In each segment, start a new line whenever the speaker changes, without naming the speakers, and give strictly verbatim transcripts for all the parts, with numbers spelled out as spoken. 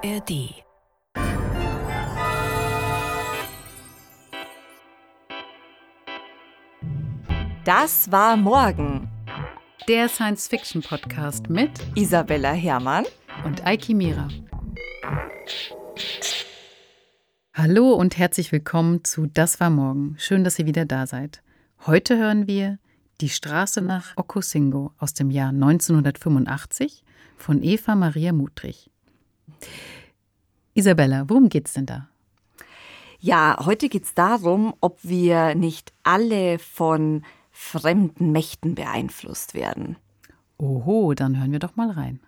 R D.
Das war morgen.
Der Science-Fiction-Podcast mit
Isabella Herrmann
und Eiki Mira. Hallo und herzlich willkommen zu Das war morgen. Schön, dass ihr wieder da seid. Heute hören wir Die Straße nach Okosingo aus dem Jahr neunzehnhundertfünfundachtzig von Eva Maria Mutrich. Isabella, worum geht's denn da?
Ja, heute geht's darum, ob wir nicht alle von fremden Mächten beeinflusst werden.
Oho, dann hören wir doch mal rein.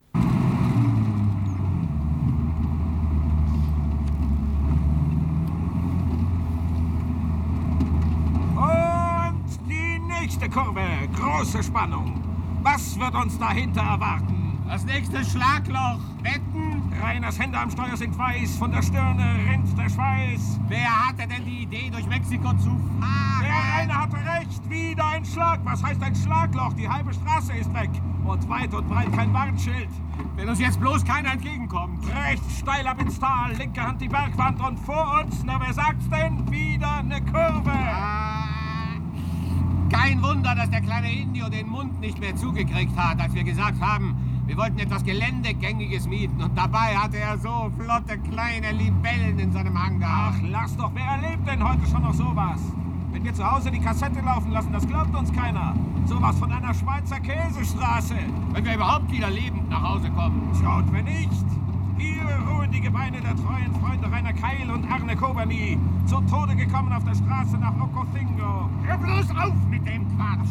Und die nächste Kurve. Große Spannung. Was wird uns dahinter erwarten?
Das nächste Schlagloch. Wetten?
Rainers Hände am Steuer sind weiß. Von der Stirne rinnt der Schweiß.
Wer hatte denn die Idee, durch Mexiko zu fahren?
Der Rainer hatte recht. Wieder ein Schlag. Was heißt ein Schlagloch? Die halbe Straße ist weg. Und weit und breit kein Warnschild.
Wenn uns jetzt bloß keiner entgegenkommt.
Rechts steil ab ins Tal. Linke Hand die Bergwand. Und vor uns, na wer sagt's denn? Wieder eine Kurve.
Ah, kein Wunder, dass der kleine Indio den Mund nicht mehr zugekriegt hat, als wir gesagt haben, wir wollten etwas Geländegängiges mieten. Und dabei hatte er so flotte kleine Libellen in seinem Hangar.
Ach, lass doch. Wer erlebt denn heute schon noch sowas? Wenn wir zu Hause die Kassette laufen lassen, das glaubt uns keiner. Sowas von einer Schweizer Käsestraße.
Wenn wir überhaupt wieder lebend nach Hause kommen.
Schaut mir nicht. Hier ruhen die Gebeine der treuen Freunde Rainer Keil und Arne Kobani. Zu Tode gekommen auf der Straße nach Okosingo.
Hör bloß auf mit dem Quatsch.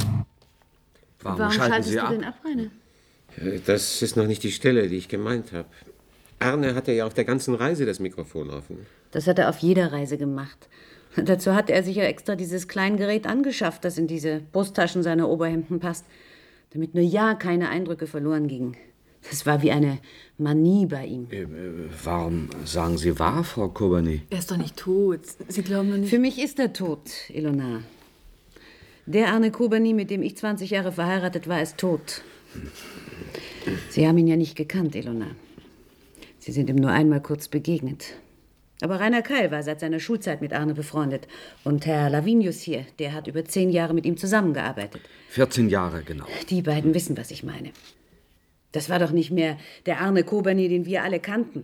Warum,
Warum
schalten
schaltest
Sie
du
ab?
denn ab, Rainer?
Das ist noch nicht die Stelle, die ich gemeint habe. Arne hatte ja auf der ganzen Reise das Mikrofon offen.
Das hat er auf jeder Reise gemacht. Dazu hat er sich ja extra dieses Kleingerät angeschafft, das in diese Brusttaschen seiner Oberhemden passt, damit nur ja keine Eindrücke verloren gingen. Das war wie eine Manie bei ihm.
Äh, warum sagen Sie wahr, Frau Kobani?
Er ist doch nicht tot. Sie glauben doch nicht...
Für mich ist er tot, Ilona. Der Arne Kobani, mit dem ich zwanzig Jahre verheiratet war, ist tot. Sie haben ihn ja nicht gekannt, Ilona. Sie sind ihm nur einmal kurz begegnet. Aber Rainer Keil war seit seiner Schulzeit mit Arne befreundet. Und Herr Lavinius hier, der hat über zehn Jahre mit ihm zusammengearbeitet.
vierzehn Jahre, genau.
Die beiden wissen, was ich meine. Das war doch nicht mehr der Arne Kobani, den wir alle kannten.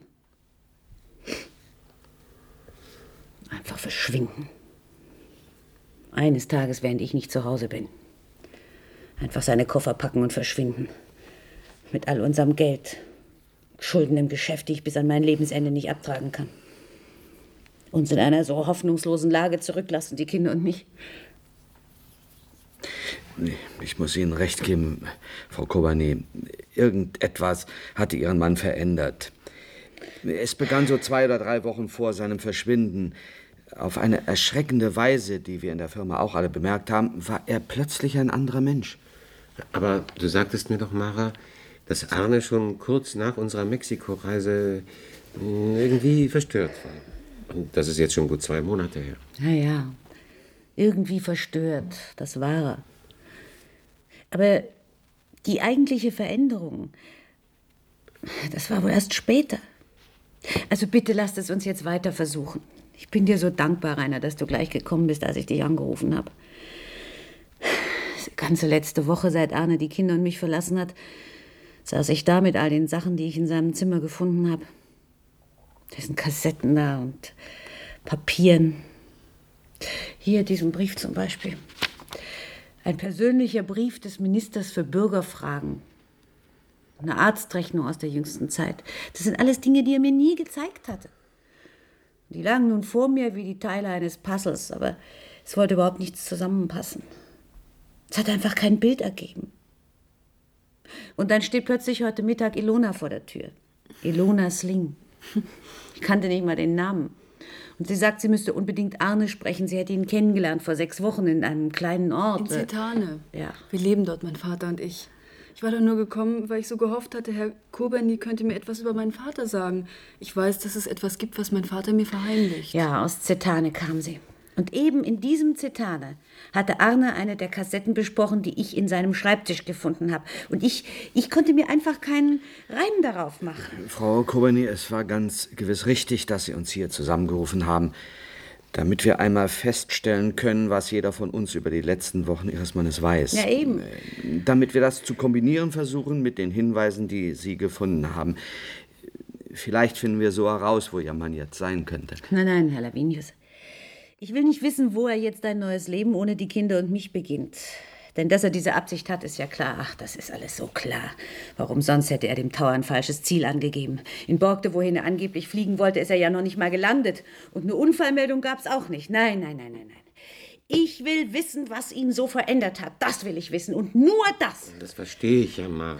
Einfach verschwinden. Eines Tages, während ich nicht zu Hause bin. Einfach seine Koffer packen und verschwinden. Mit all unserem Geld. Schulden im Geschäft, die ich bis an mein Lebensende nicht abtragen kann. Uns in einer so hoffnungslosen Lage zurücklassen, die Kinder und mich.
Nee, ich muss Ihnen recht geben, Frau Kobani. Irgendetwas hatte Ihren Mann verändert. Es begann so zwei oder drei Wochen vor seinem Verschwinden. Auf eine erschreckende Weise, die wir in der Firma auch alle bemerkt haben, war er plötzlich ein anderer Mensch.
Aber du sagtest mir doch, Mara, dass Arne schon kurz nach unserer Mexiko-Reise irgendwie verstört war. Und das ist jetzt schon gut zwei Monate her.
Ja, ja. Irgendwie verstört. Das war er. Aber die eigentliche Veränderung, das war wohl erst später. Also bitte lasst es uns jetzt weiter versuchen. Ich bin dir so dankbar, Rainer, dass du gleich gekommen bist, als ich dich angerufen habe. Die ganze letzte Woche, seit Arne die Kinder und mich verlassen hat, saß ich da mit all den Sachen, die ich in seinem Zimmer gefunden habe. Da sind Kassetten da und Papieren. Hier diesen Brief zum Beispiel. Ein persönlicher Brief des Ministers für Bürgerfragen. Eine Arztrechnung aus der jüngsten Zeit. Das sind alles Dinge, die er mir nie gezeigt hatte. Die lagen nun vor mir wie die Teile eines Puzzles, aber es wollte überhaupt nichts zusammenpassen. Es hat einfach kein Bild ergeben. Und dann steht plötzlich heute Mittag Ilona vor der Tür. Ilona Sling. Ich kannte nicht mal den Namen. Und sie sagt, sie müsste unbedingt Arne sprechen. Sie hätte ihn kennengelernt vor sechs Wochen in einem kleinen Ort.
In Zetane.
Ja.
Wir leben dort, mein Vater und ich. Ich war da nur gekommen, weil ich so gehofft hatte, Herr Kobani könnte mir etwas über meinen Vater sagen. Ich weiß, dass es etwas gibt, was mein Vater mir verheimlicht.
Ja, aus Zetane kam sie. Und eben in diesem Zitane hatte Arne eine der Kassetten besprochen, die ich in seinem Schreibtisch gefunden habe. Und ich, ich konnte mir einfach keinen Reim darauf machen.
Frau Kobeny, es war ganz gewiss richtig, dass Sie uns hier zusammengerufen haben, damit wir einmal feststellen können, was jeder von uns über die letzten Wochen Ihres Mannes weiß.
Ja, eben.
Damit wir das zu kombinieren versuchen mit den Hinweisen, die Sie gefunden haben. Vielleicht finden wir so heraus, wo Ihr Mann jetzt sein könnte.
Nein, nein, Herr Lavinius. Ich will nicht wissen, wo er jetzt ein neues Leben ohne die Kinder und mich beginnt. Denn dass er diese Absicht hat, ist ja klar. Ach, das ist alles so klar. Warum sonst hätte er dem Tower ein falsches Ziel angegeben? In Borgde, wohin er angeblich fliegen wollte, ist er ja noch nicht mal gelandet. Und eine Unfallmeldung gab's auch nicht. Nein, nein, nein, nein, nein. Ich will wissen, was ihn so verändert hat. Das will ich wissen. Und nur das.
Das verstehe ich ja, Mara.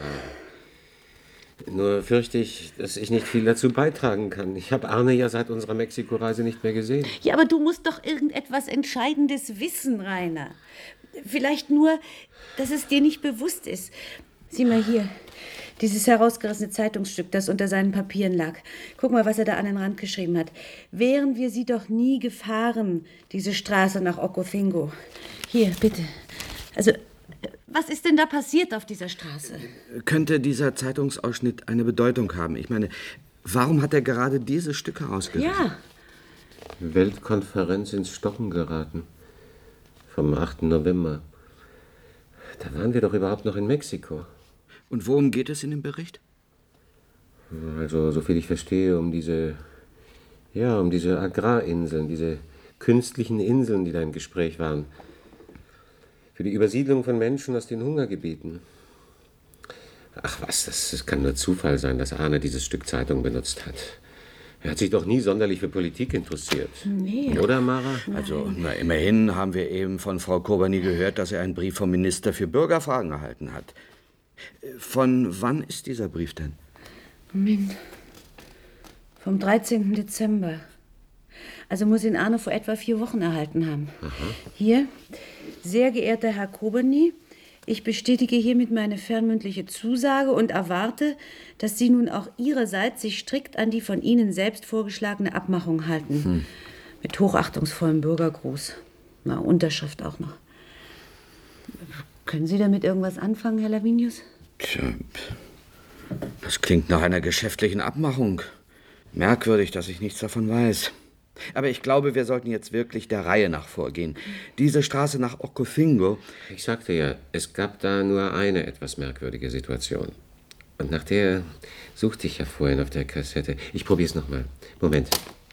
Nur fürchte ich, dass ich nicht viel dazu beitragen kann. Ich habe Arne ja seit unserer Mexiko-Reise nicht mehr gesehen.
Ja, aber du musst doch irgendetwas Entscheidendes wissen, Rainer. Vielleicht nur, dass es dir nicht bewusst ist. Sieh mal hier, dieses herausgerissene Zeitungsstück, das unter seinen Papieren lag. Guck mal, was er da an den Rand geschrieben hat. Wären wir sie doch nie gefahren, diese Straße nach Ocosingo. Hier, bitte. Also, was ist denn da passiert auf dieser Straße?
Könnte dieser Zeitungsausschnitt eine Bedeutung haben? Ich meine, warum hat er gerade diese Stücke ausgerissen?
Ja.
Weltkonferenz ins Stocken geraten. Vom achten November. Da waren wir doch überhaupt noch in Mexiko.
Und worum geht es in dem Bericht?
Also, soviel ich verstehe, um diese, ja, um diese Agrarinseln, diese künstlichen Inseln, die da im Gespräch waren. Für die Übersiedlung von Menschen aus den Hungergebieten. Ach was, das, das kann nur Zufall sein, dass Arne dieses Stück Zeitung benutzt hat. Er hat sich doch nie sonderlich für Politik interessiert.
Nee.
Oder, Mara?
Also, na, immerhin haben wir eben von Frau Kobeny gehört, dass er einen Brief vom Minister für Bürgerfragen erhalten hat. Von wann ist dieser Brief denn?
Moment. Vom dreizehnten Dezember. Also muss ihn Arne vor etwa vier Wochen erhalten haben.
Aha.
Hier, sehr geehrter Herr Kobeny, ich bestätige hiermit meine fernmündliche Zusage und erwarte, dass Sie nun auch Ihrerseits sich strikt an die von Ihnen selbst vorgeschlagene Abmachung halten. Hm. Mit hochachtungsvollem Bürgergruß. Na, Unterschrift auch noch. Können Sie damit irgendwas anfangen, Herr Lavinius?
Tja, das klingt nach einer geschäftlichen Abmachung. Merkwürdig, dass ich nichts davon weiß. Aber ich glaube, wir sollten jetzt wirklich der Reihe nach vorgehen. Diese Straße nach Ocosingo...
Ich sagte ja, es gab da nur eine etwas merkwürdige Situation. Und nach der suchte ich ja vorhin auf der Kassette. Ich probier's nochmal. Moment.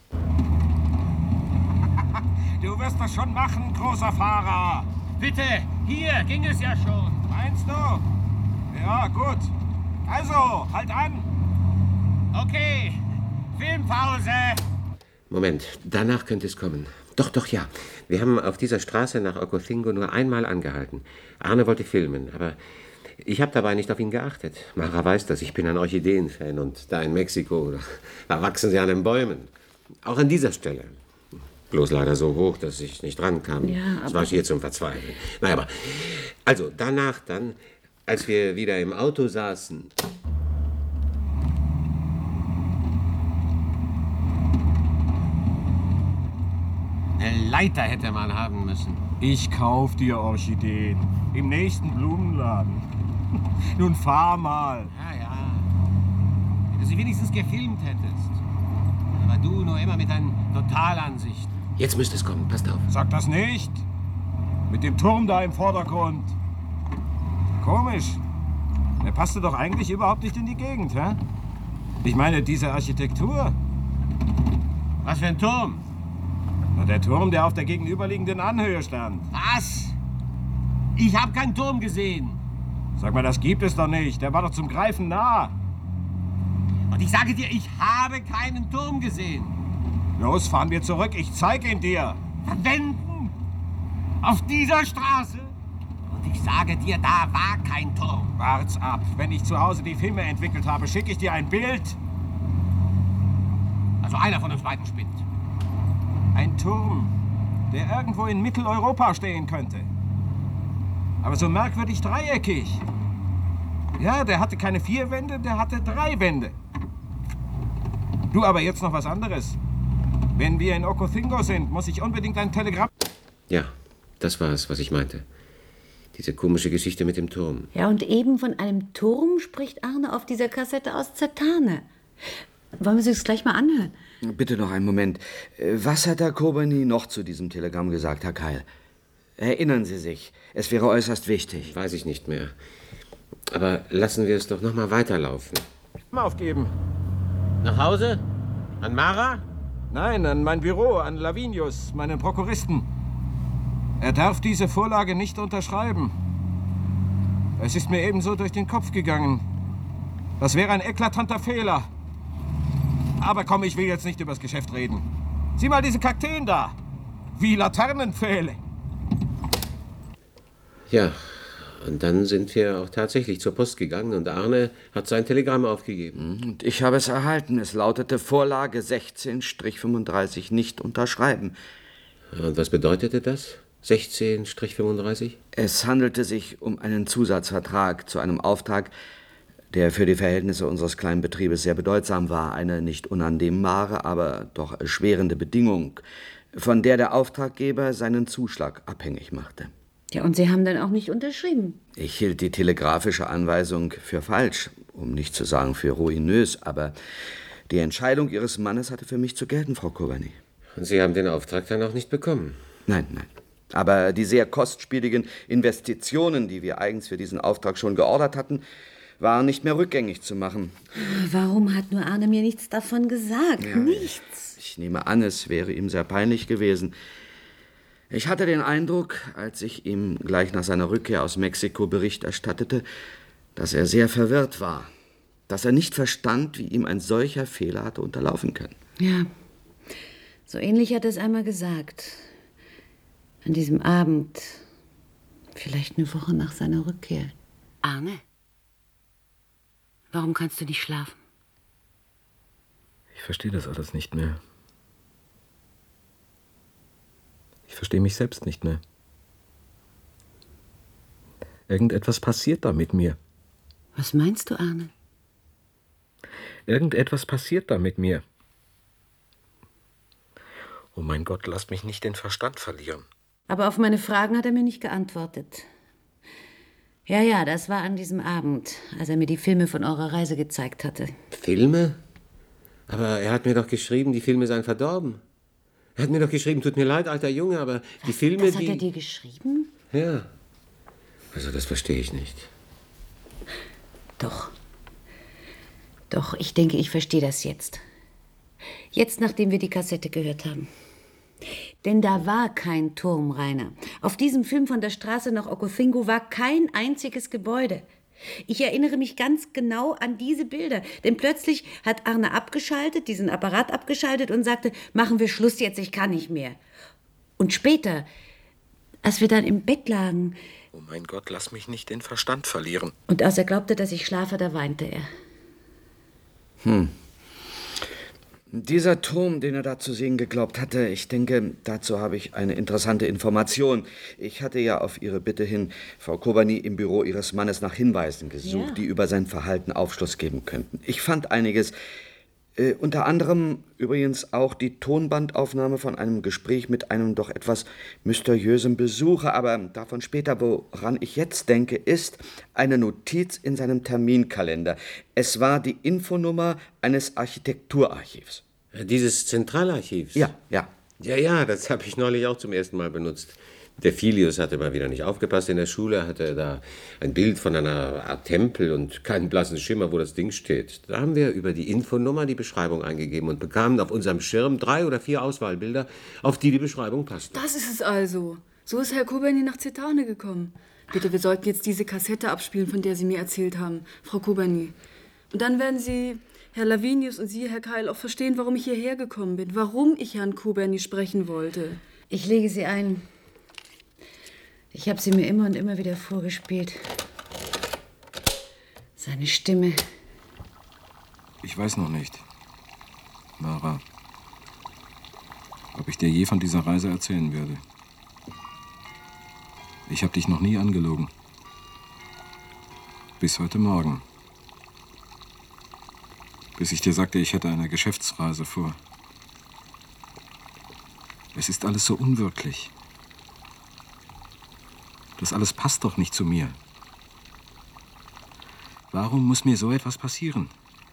Du wirst das schon machen, großer Fahrer.
Bitte, hier ging es ja schon.
Meinst du? Ja, gut. Also, halt an.
Okay, Filmpause.
Moment, danach könnte es kommen. Doch, doch, ja. Wir haben auf dieser Straße nach Ocosingo nur einmal angehalten. Arne wollte filmen, aber ich habe dabei nicht auf ihn geachtet. Mara weiß das, ich bin ein Orchideen-Fan und da in Mexiko, da wachsen sie an den Bäumen. Auch an dieser Stelle. Bloß leider so hoch, dass ich nicht rankam.
Ja, aber...
Das war schier zum Verzweifeln. Naja, aber also danach dann, als wir wieder im Auto saßen...
Eine Leiter hätte man haben müssen.
Ich kauf dir Orchideen. Im nächsten Blumenladen. Nun fahr mal.
Ja, ja. Wenn du sie wenigstens gefilmt hättest. Aber du nur immer mit deinen Totalansichten.
Jetzt müsste es kommen, passt auf.
Sag das nicht. Mit dem Turm da im Vordergrund. Komisch. Der passte doch eigentlich überhaupt nicht in die Gegend, hä? Ich meine, diese Architektur.
Was für ein Turm?
Na, der Turm, der auf der gegenüberliegenden Anhöhe stand.
Was? Ich habe keinen Turm gesehen.
Sag mal, das gibt es doch nicht. Der war doch zum Greifen nah.
Und ich sage dir, ich habe keinen Turm gesehen.
Los, fahren wir zurück. Ich zeig ihn dir.
Verwenden? Auf dieser Straße? Und ich sage dir, da war kein Turm.
Wart's ab. Wenn ich zu Hause die Filme entwickelt habe, schicke ich dir ein Bild.
Also einer von uns beiden spinnt.
Ein Turm, der irgendwo in Mitteleuropa stehen könnte. Aber so merkwürdig dreieckig. Ja, der hatte keine vier Wände, der hatte drei Wände. Du, aber jetzt noch was anderes. Wenn wir in Ocosingo sind, muss ich unbedingt ein Telegramm...
Ja, das war es, was ich meinte. Diese komische Geschichte mit dem Turm.
Ja, und eben von einem Turm spricht Arne auf dieser Kassette aus Zertane. Wollen wir uns das gleich mal anhören?
Bitte noch einen Moment. Was hat Herr Kobeny noch zu diesem Telegramm gesagt, Herr Keil? Erinnern Sie sich, es wäre äußerst wichtig.
Weiß ich nicht mehr. Aber lassen wir es doch noch mal weiterlaufen.
Aufgeben.
Nach Hause? An Mara?
Nein, an mein Büro, an Lavinius, meinen Prokuristen. Er darf diese Vorlage nicht unterschreiben. Es ist mir ebenso durch den Kopf gegangen. Das wäre ein eklatanter Fehler. Aber komm, ich will jetzt nicht übers Geschäft reden. Sieh mal diese Kakteen da. Wie Laternenpfähle.
Ja, und dann sind wir auch tatsächlich zur Post gegangen und Arne hat sein Telegramm aufgegeben.
Und ich habe es erhalten. Es lautete Vorlage sechzehn fünfunddreißig nicht unterschreiben.
Und was bedeutete das? sechzehn fünfunddreißig?
Es handelte sich um einen Zusatzvertrag zu einem Auftrag, der für die Verhältnisse unseres kleinen Betriebes sehr bedeutsam war. Eine nicht unannehmbare, aber doch erschwerende Bedingung, von der der Auftraggeber seinen Zuschlag abhängig machte.
Ja, und Sie haben dann auch nicht unterschrieben.
Ich hielt die telegrafische Anweisung für falsch, um nicht zu sagen für ruinös, aber die Entscheidung Ihres Mannes hatte für mich zu gelten, Frau Kobeny.
Und Sie haben den Auftrag dann auch nicht bekommen?
Nein, nein. Aber die sehr kostspieligen Investitionen, die wir eigens für diesen Auftrag schon geordert hatten, waren nicht mehr rückgängig zu machen.
Warum hat nur Arne mir nichts davon gesagt?
Ja,
Nichts.
Ich nehme an, es wäre ihm sehr peinlich gewesen. Ich hatte den Eindruck, als ich ihm gleich nach seiner Rückkehr aus Mexiko Bericht erstattete, dass er sehr verwirrt war. Dass er nicht verstand, wie ihm ein solcher Fehler hatte unterlaufen können.
Ja, so ähnlich hat er es einmal gesagt. An diesem Abend, vielleicht eine Woche nach seiner Rückkehr. Arne, warum kannst du nicht schlafen?
Ich verstehe das alles nicht mehr. Ich verstehe mich selbst nicht mehr. Irgendetwas passiert da mit mir.
Was meinst du, Arne?
Irgendetwas passiert da mit mir. Oh mein Gott, lass mich nicht den Verstand verlieren.
Aber auf meine Fragen hat er mir nicht geantwortet. Ja, ja, das war an diesem Abend, als er mir die Filme von eurer Reise gezeigt hatte.
Filme? Aber er hat mir doch geschrieben, die Filme seien verdorben. Er hat mir doch geschrieben, tut mir leid, alter Junge, aber die Filme,
Das hat
die...
er dir geschrieben?
Ja. Also das verstehe ich nicht.
Doch. Doch, ich denke, ich verstehe das jetzt. Jetzt, nachdem wir die Kassette gehört haben. Denn da war kein Turm, Rainer. Auf diesem Film von der Straße nach Ocosingo war kein einziges Gebäude. Ich erinnere mich ganz genau an diese Bilder. Denn plötzlich hat Arne abgeschaltet, diesen Apparat abgeschaltet und sagte, machen wir Schluss jetzt, ich kann nicht mehr. Und später, als wir dann im Bett lagen...
Oh mein Gott, lass mich nicht den Verstand verlieren.
Und als er glaubte, dass ich schlafe, da weinte er.
Hm. Dieser Turm, den er da zu sehen geglaubt hatte, ich denke, dazu habe ich eine interessante Information. Ich hatte ja auf Ihre Bitte hin Frau Kobeny im Büro Ihres Mannes nach Hinweisen gesucht, ja, die über sein Verhalten Aufschluss geben könnten. Ich fand einiges, äh, unter anderem übrigens auch die Tonbandaufnahme von einem Gespräch mit einem doch etwas mysteriösen Besucher. Aber davon später, woran ich jetzt denke, ist eine Notiz in seinem Terminkalender. Es war die Infonummer eines Architekturarchivs.
Dieses Zentralarchivs?
Ja, ja.
Ja, ja, das habe ich neulich auch zum ersten Mal benutzt. Der Filius hatte mal wieder nicht aufgepasst in der Schule, hatte da ein Bild von einer Art Tempel und keinen blassen Schimmer, wo das Ding steht. Da haben wir über die Infonummer die Beschreibung eingegeben und bekamen auf unserem Schirm drei oder vier Auswahlbilder, auf die die Beschreibung passten.
Das ist es also. So ist Herr Kobeny nach Zertane gekommen. Bitte, wir sollten jetzt diese Kassette abspielen, von der Sie mir erzählt haben, Frau Kobeny. Und dann werden Sie, Herr Lavinius und Sie, Herr Keil, auch verstehen, warum ich hierher gekommen bin, warum ich Herrn Kobeny sprechen wollte.
Ich lege sie ein. Ich habe sie mir immer und immer wieder vorgespielt. Seine Stimme.
Ich weiß noch nicht, Mara, ob ich dir je von dieser Reise erzählen werde. Ich habe dich noch nie angelogen. Bis heute Morgen. Bis ich dir sagte, ich hätte eine Geschäftsreise vor. Es ist alles so unwirklich. Das alles passt doch nicht zu mir. Warum muss mir so etwas passieren?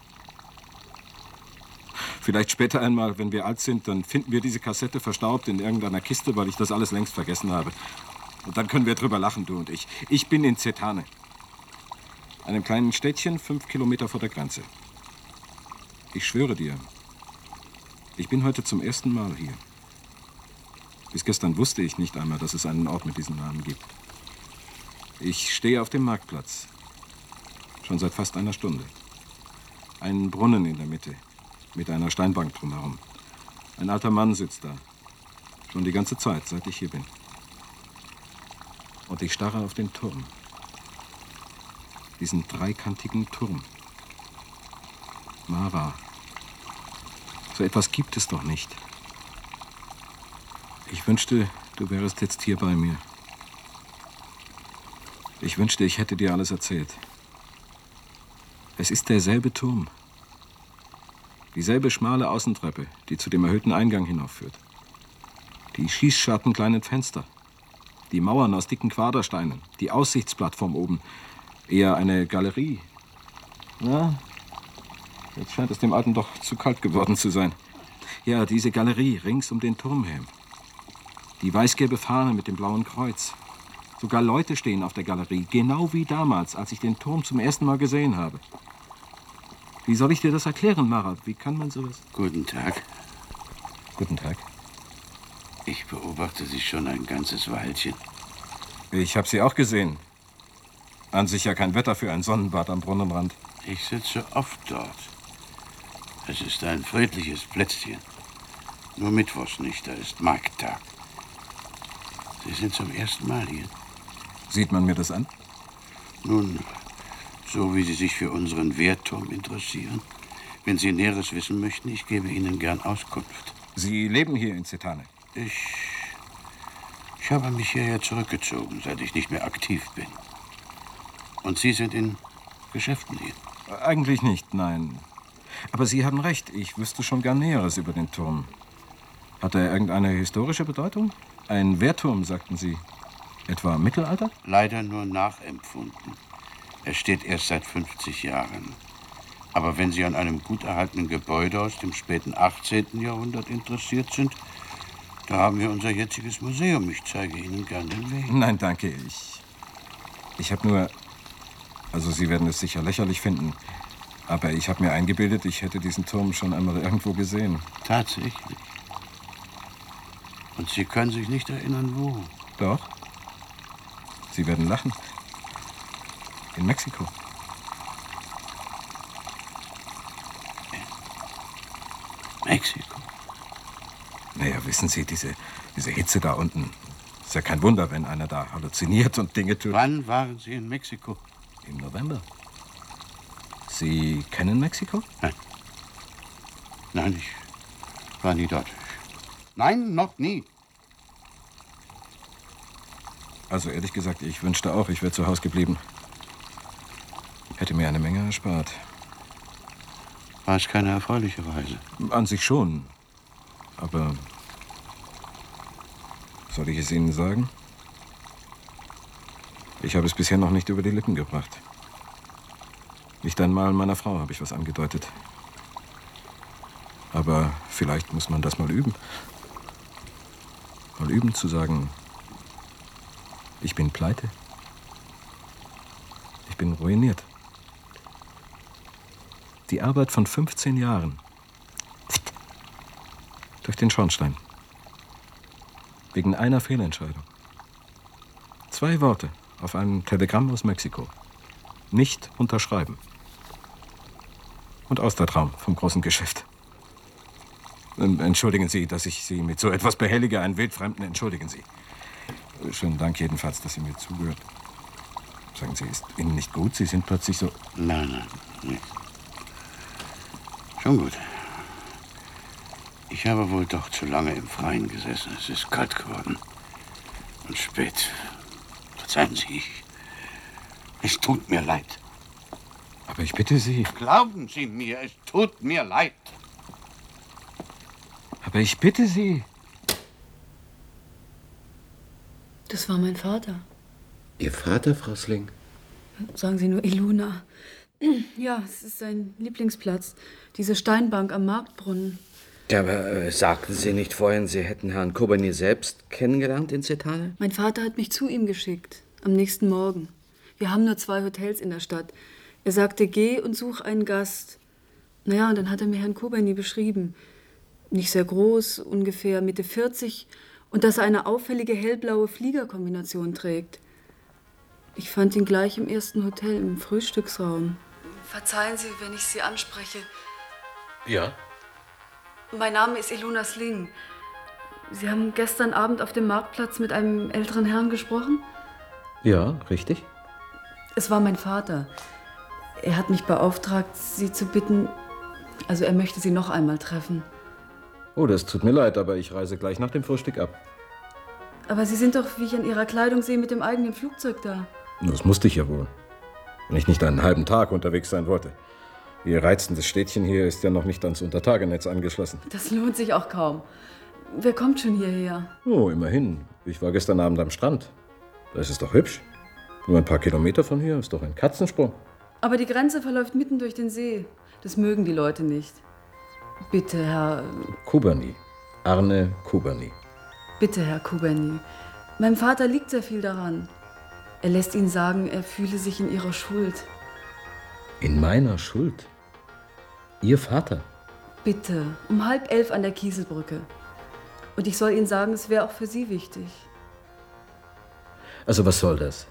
Vielleicht später einmal, wenn wir alt sind, dann finden wir diese Kassette verstaubt in irgendeiner Kiste, weil ich das alles längst vergessen habe. Und dann können wir drüber lachen, du und ich. Ich bin in Zetane, einem kleinen Städtchen, fünf Kilometer vor der Grenze. Ich schwöre dir, ich bin heute zum ersten Mal hier. Bis gestern wusste ich nicht einmal, dass es einen Ort mit diesem Namen gibt. Ich stehe auf dem Marktplatz, schon seit fast einer Stunde. Ein Brunnen in der Mitte, mit einer Steinbank drumherum. Ein alter Mann sitzt da, schon die ganze Zeit, seit ich hier bin. Und ich starre auf den Turm, diesen dreikantigen Turm. Mara, so etwas gibt es doch nicht. Ich wünschte, du wärest jetzt hier bei mir. Ich wünschte, ich hätte dir alles erzählt. Es ist derselbe Turm. Dieselbe schmale Außentreppe, die zu dem erhöhten Eingang hinaufführt. Die schießscharten kleinen Fenster. Die Mauern aus dicken Quadersteinen. Die Aussichtsplattform oben. Eher eine Galerie. Na, jetzt scheint es dem Alten doch zu kalt geworden zu sein. Ja, diese Galerie rings um den Turm her. Die weißgelbe Fahne mit dem blauen Kreuz. Sogar Leute stehen auf der Galerie, genau wie damals, als ich den Turm zum ersten Mal gesehen habe. Wie soll ich dir das erklären, Mara? Wie kann man sowas?
Guten Tag.
Guten Tag.
Ich beobachte Sie schon ein ganzes Weilchen.
Ich habe Sie auch gesehen. An sich ja kein Wetter für ein Sonnenbad am Brunnenrand.
Ich sitze oft dort. Es ist ein friedliches Plätzchen. Nur mittwochs nicht, da ist Markttag. Sie sind zum ersten Mal hier.
Sieht man mir das an?
Nun, so wie Sie sich für unseren Wehrturm interessieren. Wenn Sie Näheres wissen möchten, ich gebe Ihnen gern Auskunft.
Sie leben hier in Zetane?
Ich... Ich habe mich hierher zurückgezogen, seit ich nicht mehr aktiv bin. Und Sie sind in Geschäften hier?
Eigentlich nicht, nein. Aber Sie haben recht, ich wüsste schon gern Näheres über den Turm. Hat er irgendeine historische Bedeutung? Ein Wehrturm, sagten Sie. Etwa Mittelalter?
Leider nur nachempfunden. Er steht erst seit fünfzig Jahren. Aber wenn Sie an einem gut erhaltenen Gebäude aus dem späten achtzehnten Jahrhundert interessiert sind, da haben wir unser jetziges Museum. Ich zeige Ihnen gern den Weg.
Nein, danke. Ich, ich habe nur... Also, Sie werden es sicher lächerlich finden. Aber ich habe mir eingebildet, ich hätte diesen Turm schon einmal irgendwo gesehen.
Tatsächlich? Und Sie können sich nicht erinnern, wo?
Doch. Sie werden lachen. In Mexiko.
Mexiko?
Naja, wissen Sie, diese, diese Hitze da unten. Ist ja kein Wunder, wenn einer da halluziniert und Dinge tut.
Wann waren Sie in Mexiko?
Im November. Sie kennen Mexiko?
Nein. Nein, ich war nie dort. Nein, noch nie.
Also ehrlich gesagt, ich wünschte auch, ich wäre zu Hause geblieben. Hätte mir eine Menge erspart.
War es keine erfreuliche Reise?
An sich schon. Aber soll ich es Ihnen sagen? Ich habe es bisher noch nicht über die Lippen gebracht. Nicht einmal meiner Frau habe ich was angedeutet. Aber vielleicht muss man das mal üben. Mal üben zu sagen, ich bin pleite. Ich bin ruiniert. Die Arbeit von fünfzehn Jahren. Durch den Schornstein. Wegen einer Fehlentscheidung. Zwei Worte auf einem Telegramm aus Mexiko. Nicht unterschreiben. Und aus der Traum vom großen Geschäft. Entschuldigen Sie, dass ich Sie mit so etwas behellige, einen Wildfremden, entschuldigen Sie. Schönen Dank jedenfalls, dass Sie mir zuhört. Sagen Sie, ist Ihnen nicht gut? Sie sind plötzlich so...
Nein, nein, nicht. Schon gut. Ich habe wohl doch zu lange im Freien gesessen. Es ist kalt geworden. Und spät. Verzeihen Sie, ich... Es tut mir leid.
Aber ich bitte Sie...
Glauben Sie mir, es tut mir leid.
Aber ich bitte Sie...
Das war mein Vater.
Ihr Vater, Frau Sling?
Sagen Sie nur Ilona. Ja, es ist sein Lieblingsplatz. Diese Steinbank am Marktbrunnen.
Ja, aber äh, sagten Sie nicht vorhin, Sie hätten Herrn Kobeny selbst kennengelernt in Zetane?
Mein Vater hat mich zu ihm geschickt. Am nächsten Morgen. Wir haben nur zwei Hotels in der Stadt. Er sagte, geh und such einen Gast. Naja, und dann hat er mir Herrn Kobeny beschrieben. Nicht sehr groß, ungefähr Mitte vierzig. Und dass er eine auffällige hellblaue Fliegerkombination trägt. Ich fand ihn gleich im ersten Hotel, im Frühstücksraum. Verzeihen Sie, wenn ich Sie anspreche.
Ja.
Mein Name ist Ilona Sling. Sie haben gestern Abend auf dem Marktplatz mit einem älteren Herrn gesprochen?
Ja, richtig.
Es war mein Vater. Er hat mich beauftragt, Sie zu bitten, also er möchte Sie noch einmal treffen.
Oh, das tut mir leid, aber ich reise gleich nach dem Frühstück ab.
Aber Sie sind doch, wie ich an Ihrer Kleidung sehe, mit dem eigenen Flugzeug da.
Das musste ich ja wohl. Wenn ich nicht einen halben Tag unterwegs sein wollte. Ihr reizendes Städtchen hier ist ja noch nicht ans Untertagenetz angeschlossen.
Das lohnt sich auch kaum. Wer kommt schon hierher?
Oh, immerhin. Ich war gestern Abend am Strand. Da ist es doch hübsch. Nur ein paar Kilometer von hier ist doch ein Katzensprung.
Aber die Grenze verläuft mitten durch den See. Das mögen die Leute nicht. Bitte, Herr...
Kobeny. Arne Kobeny.
Bitte, Herr Kobeny. Meinem Vater liegt sehr viel daran. Er lässt Ihnen sagen, er fühle sich in Ihrer Schuld.
In meiner Schuld? Ihr Vater?
Bitte, um halb elf an der Kieselbrücke. Und ich soll Ihnen sagen, es wäre auch für Sie wichtig.
Also was soll das?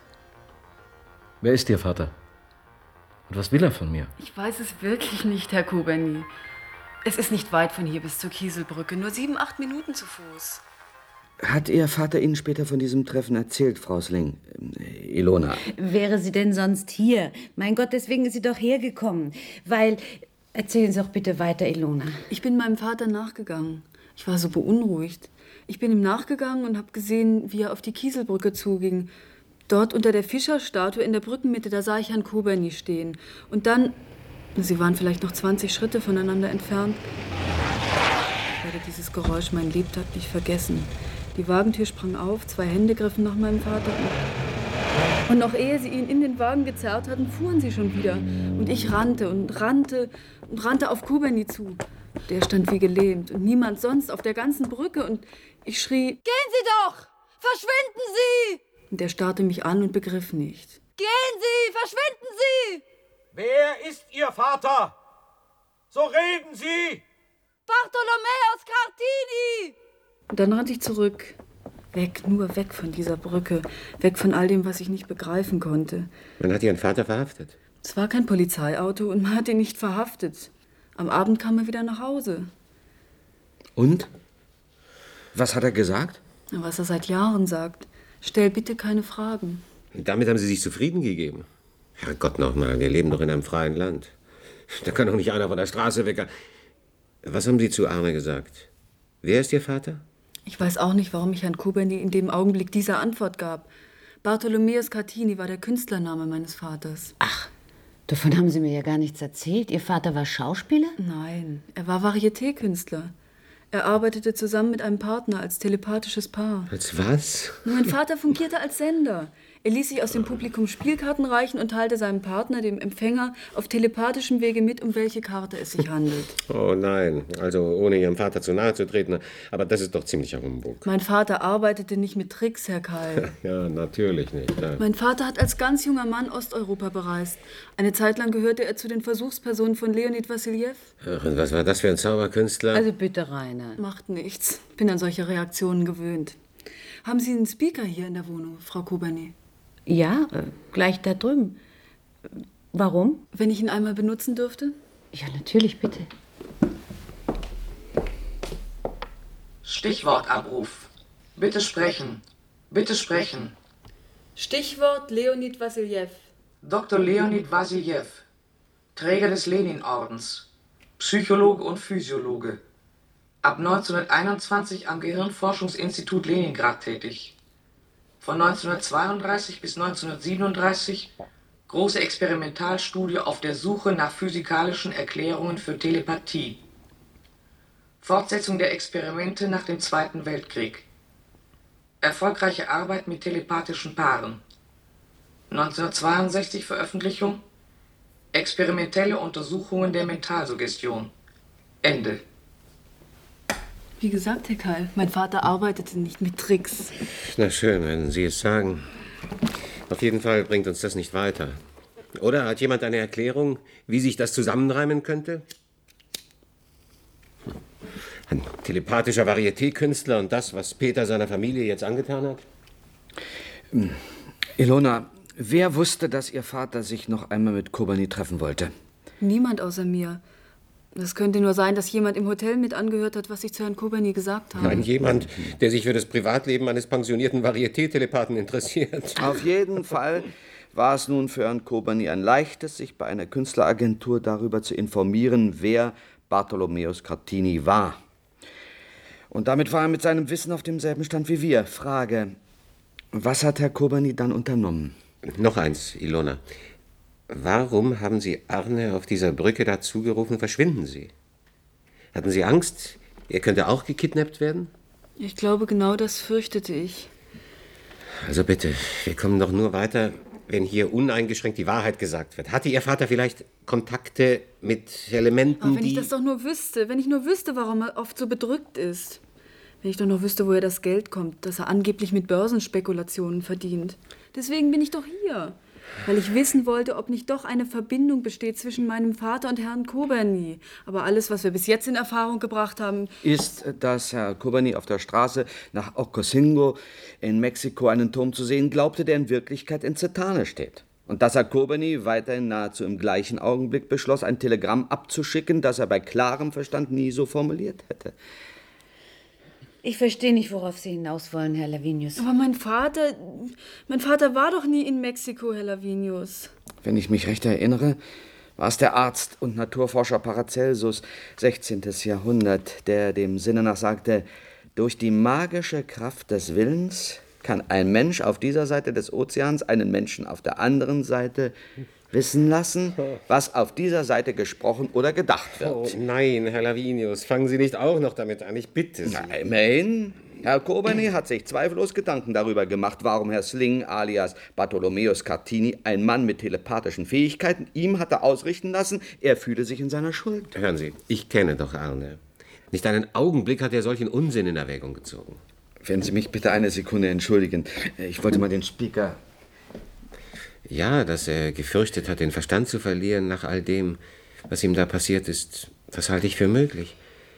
Wer ist Ihr Vater? Und was will er von mir?
Ich weiß es wirklich nicht, Herr Kobeny. Es ist nicht weit von hier bis zur Kieselbrücke, nur sieben, acht Minuten zu Fuß.
Hat Ihr Vater Ihnen später von diesem Treffen erzählt, Frau Sling? Äh, Ilona.
Wäre sie denn sonst hier? Mein Gott, deswegen ist sie doch hergekommen. Weil... Erzählen Sie doch bitte weiter, Ilona.
Ich bin meinem Vater nachgegangen. Ich war so beunruhigt. Ich bin ihm nachgegangen und habe gesehen, wie er auf die Kieselbrücke zuging. Dort unter der Fischerstatue in der Brückenmitte, da sah ich Herrn Kobeny stehen. Und dann... Sie waren vielleicht noch zwanzig Schritte voneinander entfernt. Ich werde dieses Geräusch mein Lebtag nicht vergessen. Die Wagentür sprang auf, zwei Hände griffen nach meinem Vater. Und noch ehe sie ihn in den Wagen gezerrt hatten, fuhren sie schon wieder. Und ich rannte und rannte und rannte auf Kobeny zu. Der stand wie gelähmt und niemand sonst auf der ganzen Brücke. Und ich schrie,
gehen Sie doch! Verschwinden Sie!
Und der starrte mich an und begriff nicht.
Gehen Sie! Verschwinden Sie!
Wer ist Ihr Vater? So reden Sie!
Bartholomäus Cartini!
Und dann rannte ich zurück. Weg, nur weg von dieser Brücke. Weg von all dem, was ich nicht begreifen konnte.
Man hat Ihren Vater verhaftet?
Es war kein Polizeiauto und man hat ihn nicht verhaftet. Am Abend kam er wieder nach Hause.
Und? Was hat er gesagt?
Was er seit Jahren sagt. Stell bitte keine Fragen.
Damit haben Sie sich zufrieden gegeben? Herrgott nochmal, wir leben doch in einem freien Land. Da kann doch nicht einer von der Straße weg. Was haben Sie zu Arne gesagt? Wer ist Ihr Vater?
Ich weiß auch nicht, warum ich Herrn Kobeny in dem Augenblick diese Antwort gab. Bartholomäus Cartini war der Künstlername meines Vaters.
Ach, davon haben Sie mir ja gar nichts erzählt. Ihr Vater war Schauspieler?
Nein, er war Varieté-Künstler. Er arbeitete zusammen mit einem Partner als telepathisches Paar.
Als was?
Mein Vater fungierte als Sender. Er ließ sich aus dem Publikum Spielkarten reichen und teilte seinem Partner, dem Empfänger, auf telepathischem Wege mit, um welche Karte es sich handelt.
Oh nein, also ohne Ihrem Vater zu nahe zu treten. Aber das ist doch ziemlicher Humbug.
Mein Vater arbeitete nicht mit Tricks, Herr Keil.
Ja, natürlich nicht. Ja.
Mein Vater hat als ganz junger Mann Osteuropa bereist. Eine Zeit lang gehörte er zu den Versuchspersonen von Leonid Wassiljew.
Ach, und was war das für ein Zauberkünstler?
Also bitte, Rainer.
Macht nichts. Bin an solche Reaktionen gewöhnt. Haben Sie einen Speaker hier in der Wohnung, Frau Kobeny?
Ja, äh, gleich da drüben. Warum?
Wenn ich ihn einmal benutzen dürfte?
Ja, natürlich, bitte.
Stichwortabruf. Bitte sprechen. Bitte sprechen.
Stichwort Leonid Wassiljew.
Doktor Leonid Wassiljew, Träger des Lenin-Ordens, Psychologe und Physiologe. Ab neunzehnhunderteinundzwanzig am Gehirnforschungsinstitut Leningrad tätig. Von neunzehnhundertzweiunddreißig bis neunzehnhundertsiebenunddreißig große Experimentalstudie auf der Suche nach physikalischen Erklärungen für Telepathie. Fortsetzung der Experimente nach dem Zweiten Weltkrieg. Erfolgreiche Arbeit mit telepathischen Paaren. neunzehnhundertzweiundsechzig Veröffentlichung Experimentelle Untersuchungen der Mentalsuggestion. Ende.
Wie gesagt, Herr Keil, mein Vater arbeitete nicht mit Tricks.
Na schön, wenn Sie es sagen. Auf jeden Fall bringt uns das nicht weiter. Oder hat jemand eine Erklärung, wie sich das zusammenreimen könnte? Ein telepathischer Varieté-Künstler und das, was Peter seiner Familie jetzt angetan hat?
Ilona, wer wusste, dass Ihr Vater sich noch einmal mit Kobani treffen wollte?
Niemand außer mir. Es könnte nur sein, dass jemand im Hotel mit angehört hat, was ich zu Herrn Kobani gesagt habe.
Nein, jemand, der sich für das Privatleben eines pensionierten Varieté-Telepathen interessiert.
Auf jeden Fall war es nun für Herrn Kobani ein leichtes, sich bei einer Künstleragentur darüber zu informieren, wer Bartholomew Scartini war. Und damit war er mit seinem Wissen auf demselben Stand wie wir. Frage, was hat Herr Kobani dann unternommen?
Noch eins, Ilona. Warum haben Sie Arne auf dieser Brücke dazu gerufen, verschwinden Sie? Hatten Sie Angst, er könnte auch gekidnappt werden?
Ich glaube, genau das fürchtete ich.
Also bitte, wir kommen doch nur weiter, wenn hier uneingeschränkt die Wahrheit gesagt wird. Hatte Ihr Vater vielleicht Kontakte mit Elementen,
Aber wenn
die...
ich das doch nur wüsste, wenn ich nur wüsste, warum er oft so bedrückt ist. Wenn ich doch nur wüsste, woher das Geld kommt, das er angeblich mit Börsenspekulationen verdient. Deswegen bin ich doch hier. Weil ich wissen wollte, ob nicht doch eine Verbindung besteht zwischen meinem Vater und Herrn Kobani. Aber alles, was wir bis jetzt in Erfahrung gebracht haben...
Ist, dass Herr Kobani auf der Straße nach Ocosingo in Mexiko einen Turm zu sehen glaubte, der in Wirklichkeit in Zetane steht. Und dass Herr Kobani weiterhin nahezu im gleichen Augenblick beschloss, ein Telegramm abzuschicken, das er bei klarem Verstand nie so formuliert hätte.
Ich verstehe nicht, worauf Sie hinaus wollen, Herr Lavinius.
Aber mein Vater... Mein Vater war doch nie in Mexiko, Herr Lavinius.
Wenn ich mich recht erinnere, war es der Arzt und Naturforscher Paracelsus, sechzehnten. Jahrhundert, der dem Sinne nach sagte, durch die magische Kraft des Willens kann ein Mensch auf dieser Seite des Ozeans einen Menschen auf der anderen Seite wissen lassen, was auf dieser Seite gesprochen oder gedacht wird.
Oh nein, Herr Lavinius, fangen Sie nicht auch noch damit an, ich bitte Sie.
Na, immerhin. Herr Kobani hat sich zweifellos Gedanken darüber gemacht, warum Herr Sling alias Bartholomew Scartini, ein Mann mit telepathischen Fähigkeiten, ihm hatte ausrichten lassen, er fühle sich in seiner Schuld.
Hören Sie, ich kenne doch Arne. Nicht einen Augenblick hat er solchen Unsinn in Erwägung gezogen.
Wenn Sie mich bitte eine Sekunde entschuldigen. Ich wollte mal den Speaker...
Ja, dass er gefürchtet hat, den Verstand zu verlieren nach all dem, was ihm da passiert ist, das halte ich für möglich.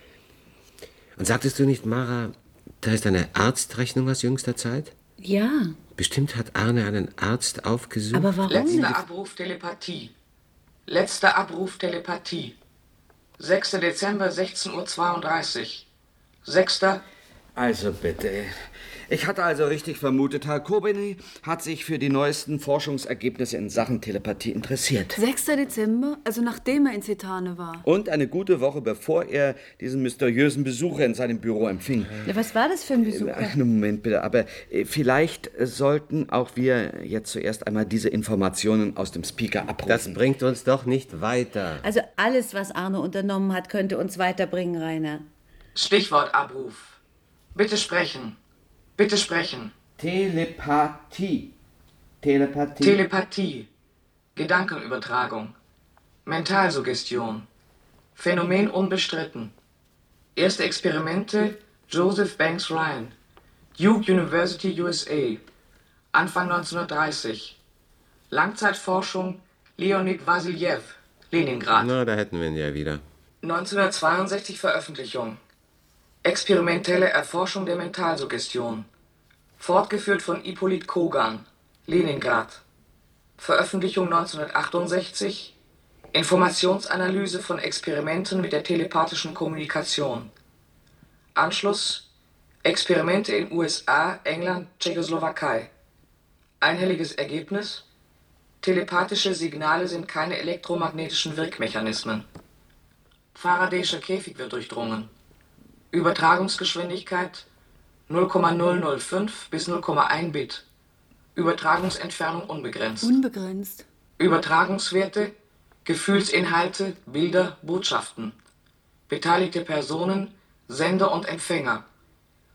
Und sagtest du nicht, Mara, da ist eine Arztrechnung aus jüngster Zeit?
Ja.
Bestimmt hat Arne einen Arzt aufgesucht.
Aber warum
Letzter
nicht?
Abruf Telepathie. Letzter Abruf Telepathie. sechster Dezember, sechzehn Uhr zweiunddreißig. sechster
Also bitte. Ich hatte also richtig vermutet, Herr Kobani hat sich für die neuesten Forschungsergebnisse in Sachen Telepathie interessiert.
sechster Dezember, also nachdem er in Zetane war.
Und eine gute Woche bevor er diesen mysteriösen Besucher in seinem Büro empfing.
Ja, was war das für ein Besucher?
Einen Moment bitte, aber äh, vielleicht sollten auch wir jetzt zuerst einmal diese Informationen aus dem Speaker abrufen.
Das bringt uns doch nicht weiter.
Also alles, was Arne unternommen hat, könnte uns weiterbringen, Rainer.
Stichwort Abruf. Bitte sprechen. Bitte sprechen.
Telepathie. Telepathie.
Telepathie. Gedankenübertragung. Mentalsuggestion. Phänomen unbestritten. Erste Experimente Joseph Banks Ryan. Duke University, U S A. Anfang neunzehnhundertdreißig. Langzeitforschung Leonid Wassiljew. Leningrad.
Na, da hätten wir ihn ja wieder.
neunzehnhundertzweiundsechzig Veröffentlichung. Experimentelle Erforschung der Mentalsuggestion. Fortgeführt von Hippolyt Kogan, Leningrad. Veröffentlichung neunzehnhundertachtundsechzig. Informationsanalyse von Experimenten mit der telepathischen Kommunikation. Anschluss Experimente in U S A, England, Tschechoslowakei. Einhelliges Ergebnis: Telepathische Signale sind keine elektromagnetischen Wirkmechanismen. Faradayscher Käfig wird durchdrungen. Übertragungsgeschwindigkeit null Komma null null fünf bis null Komma eins Bit. Übertragungsentfernung unbegrenzt.
Unbegrenzt.
Übertragungswerte, Gefühlsinhalte, Bilder, Botschaften. Beteiligte Personen, Sender und Empfänger.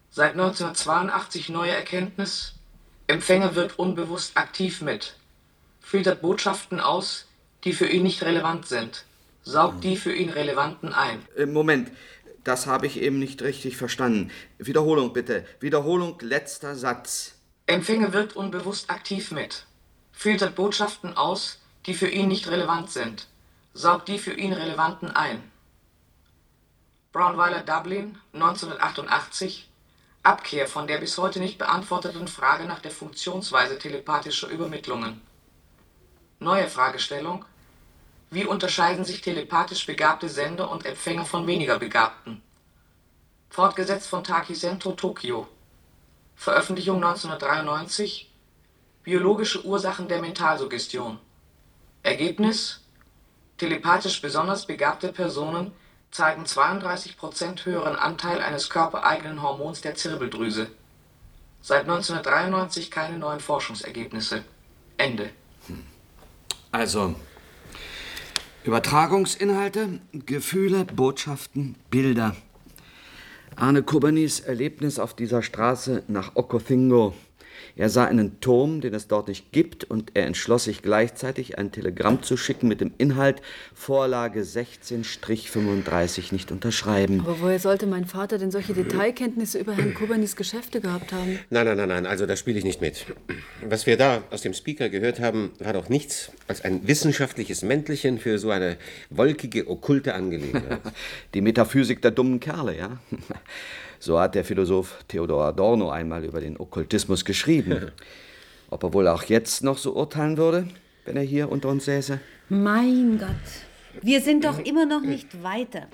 Seit neunzehnhundertzweiundachtzig neue Erkenntnis: Empfänger wirkt unbewusst aktiv mit, filtert Botschaften aus, die für ihn nicht relevant sind, saugt die für ihn relevanten ein.
Äh, Moment, das habe ich eben nicht richtig verstanden. Wiederholung bitte. Wiederholung, letzter Satz.
Empfänger wirkt unbewusst aktiv mit, filtert Botschaften aus, die für ihn nicht relevant sind, saugt die für ihn relevanten ein. Brownweiler Dublin, neunzehnhundertachtundachtzig, Abkehr von der bis heute nicht beantworteten Frage nach der Funktionsweise telepathischer Übermittlungen. Neue Fragestellung: Wie unterscheiden sich telepathisch begabte Sender und Empfänger von weniger begabten? Fortgesetzt von Takisento, Tokio. Veröffentlichung neunzehnhundertdreiundneunzig. Biologische Ursachen der Mentalsuggestion. Ergebnis: Telepathisch besonders begabte Personen zeigen zweiunddreißig Prozent höheren Anteil eines körpereigenen Hormons der Zirbeldrüse. Seit neunzehnhundertdreiundneunzig keine neuen Forschungsergebnisse. Ende.
Also, Übertragungsinhalte, Gefühle, Botschaften, Bilder. Arne Kobernis Erlebnis auf dieser Straße nach Ocosingo. Er sah einen Turm, den es dort nicht gibt, und er entschloss sich gleichzeitig, ein Telegramm zu schicken mit dem Inhalt Vorlage sechzehn fünfunddreißig nicht unterschreiben.
Aber woher sollte mein Vater denn solche Detailkenntnisse über Herrn Kobernis Geschäfte gehabt haben?
Nein, nein, nein, nein, also da spiele ich nicht mit. Was wir da aus dem Speaker gehört haben, war doch nichts als ein wissenschaftliches Mäntelchen für so eine wolkige, okkulte Angelegenheit.
Die Metaphysik der dummen Kerle, ja? So hat der Philosoph Theodor Adorno einmal über den Okkultismus geschrieben. Ob er wohl auch jetzt noch so urteilen würde, wenn er hier unter uns säße?
Mein Gott, wir sind doch immer noch nicht weiter.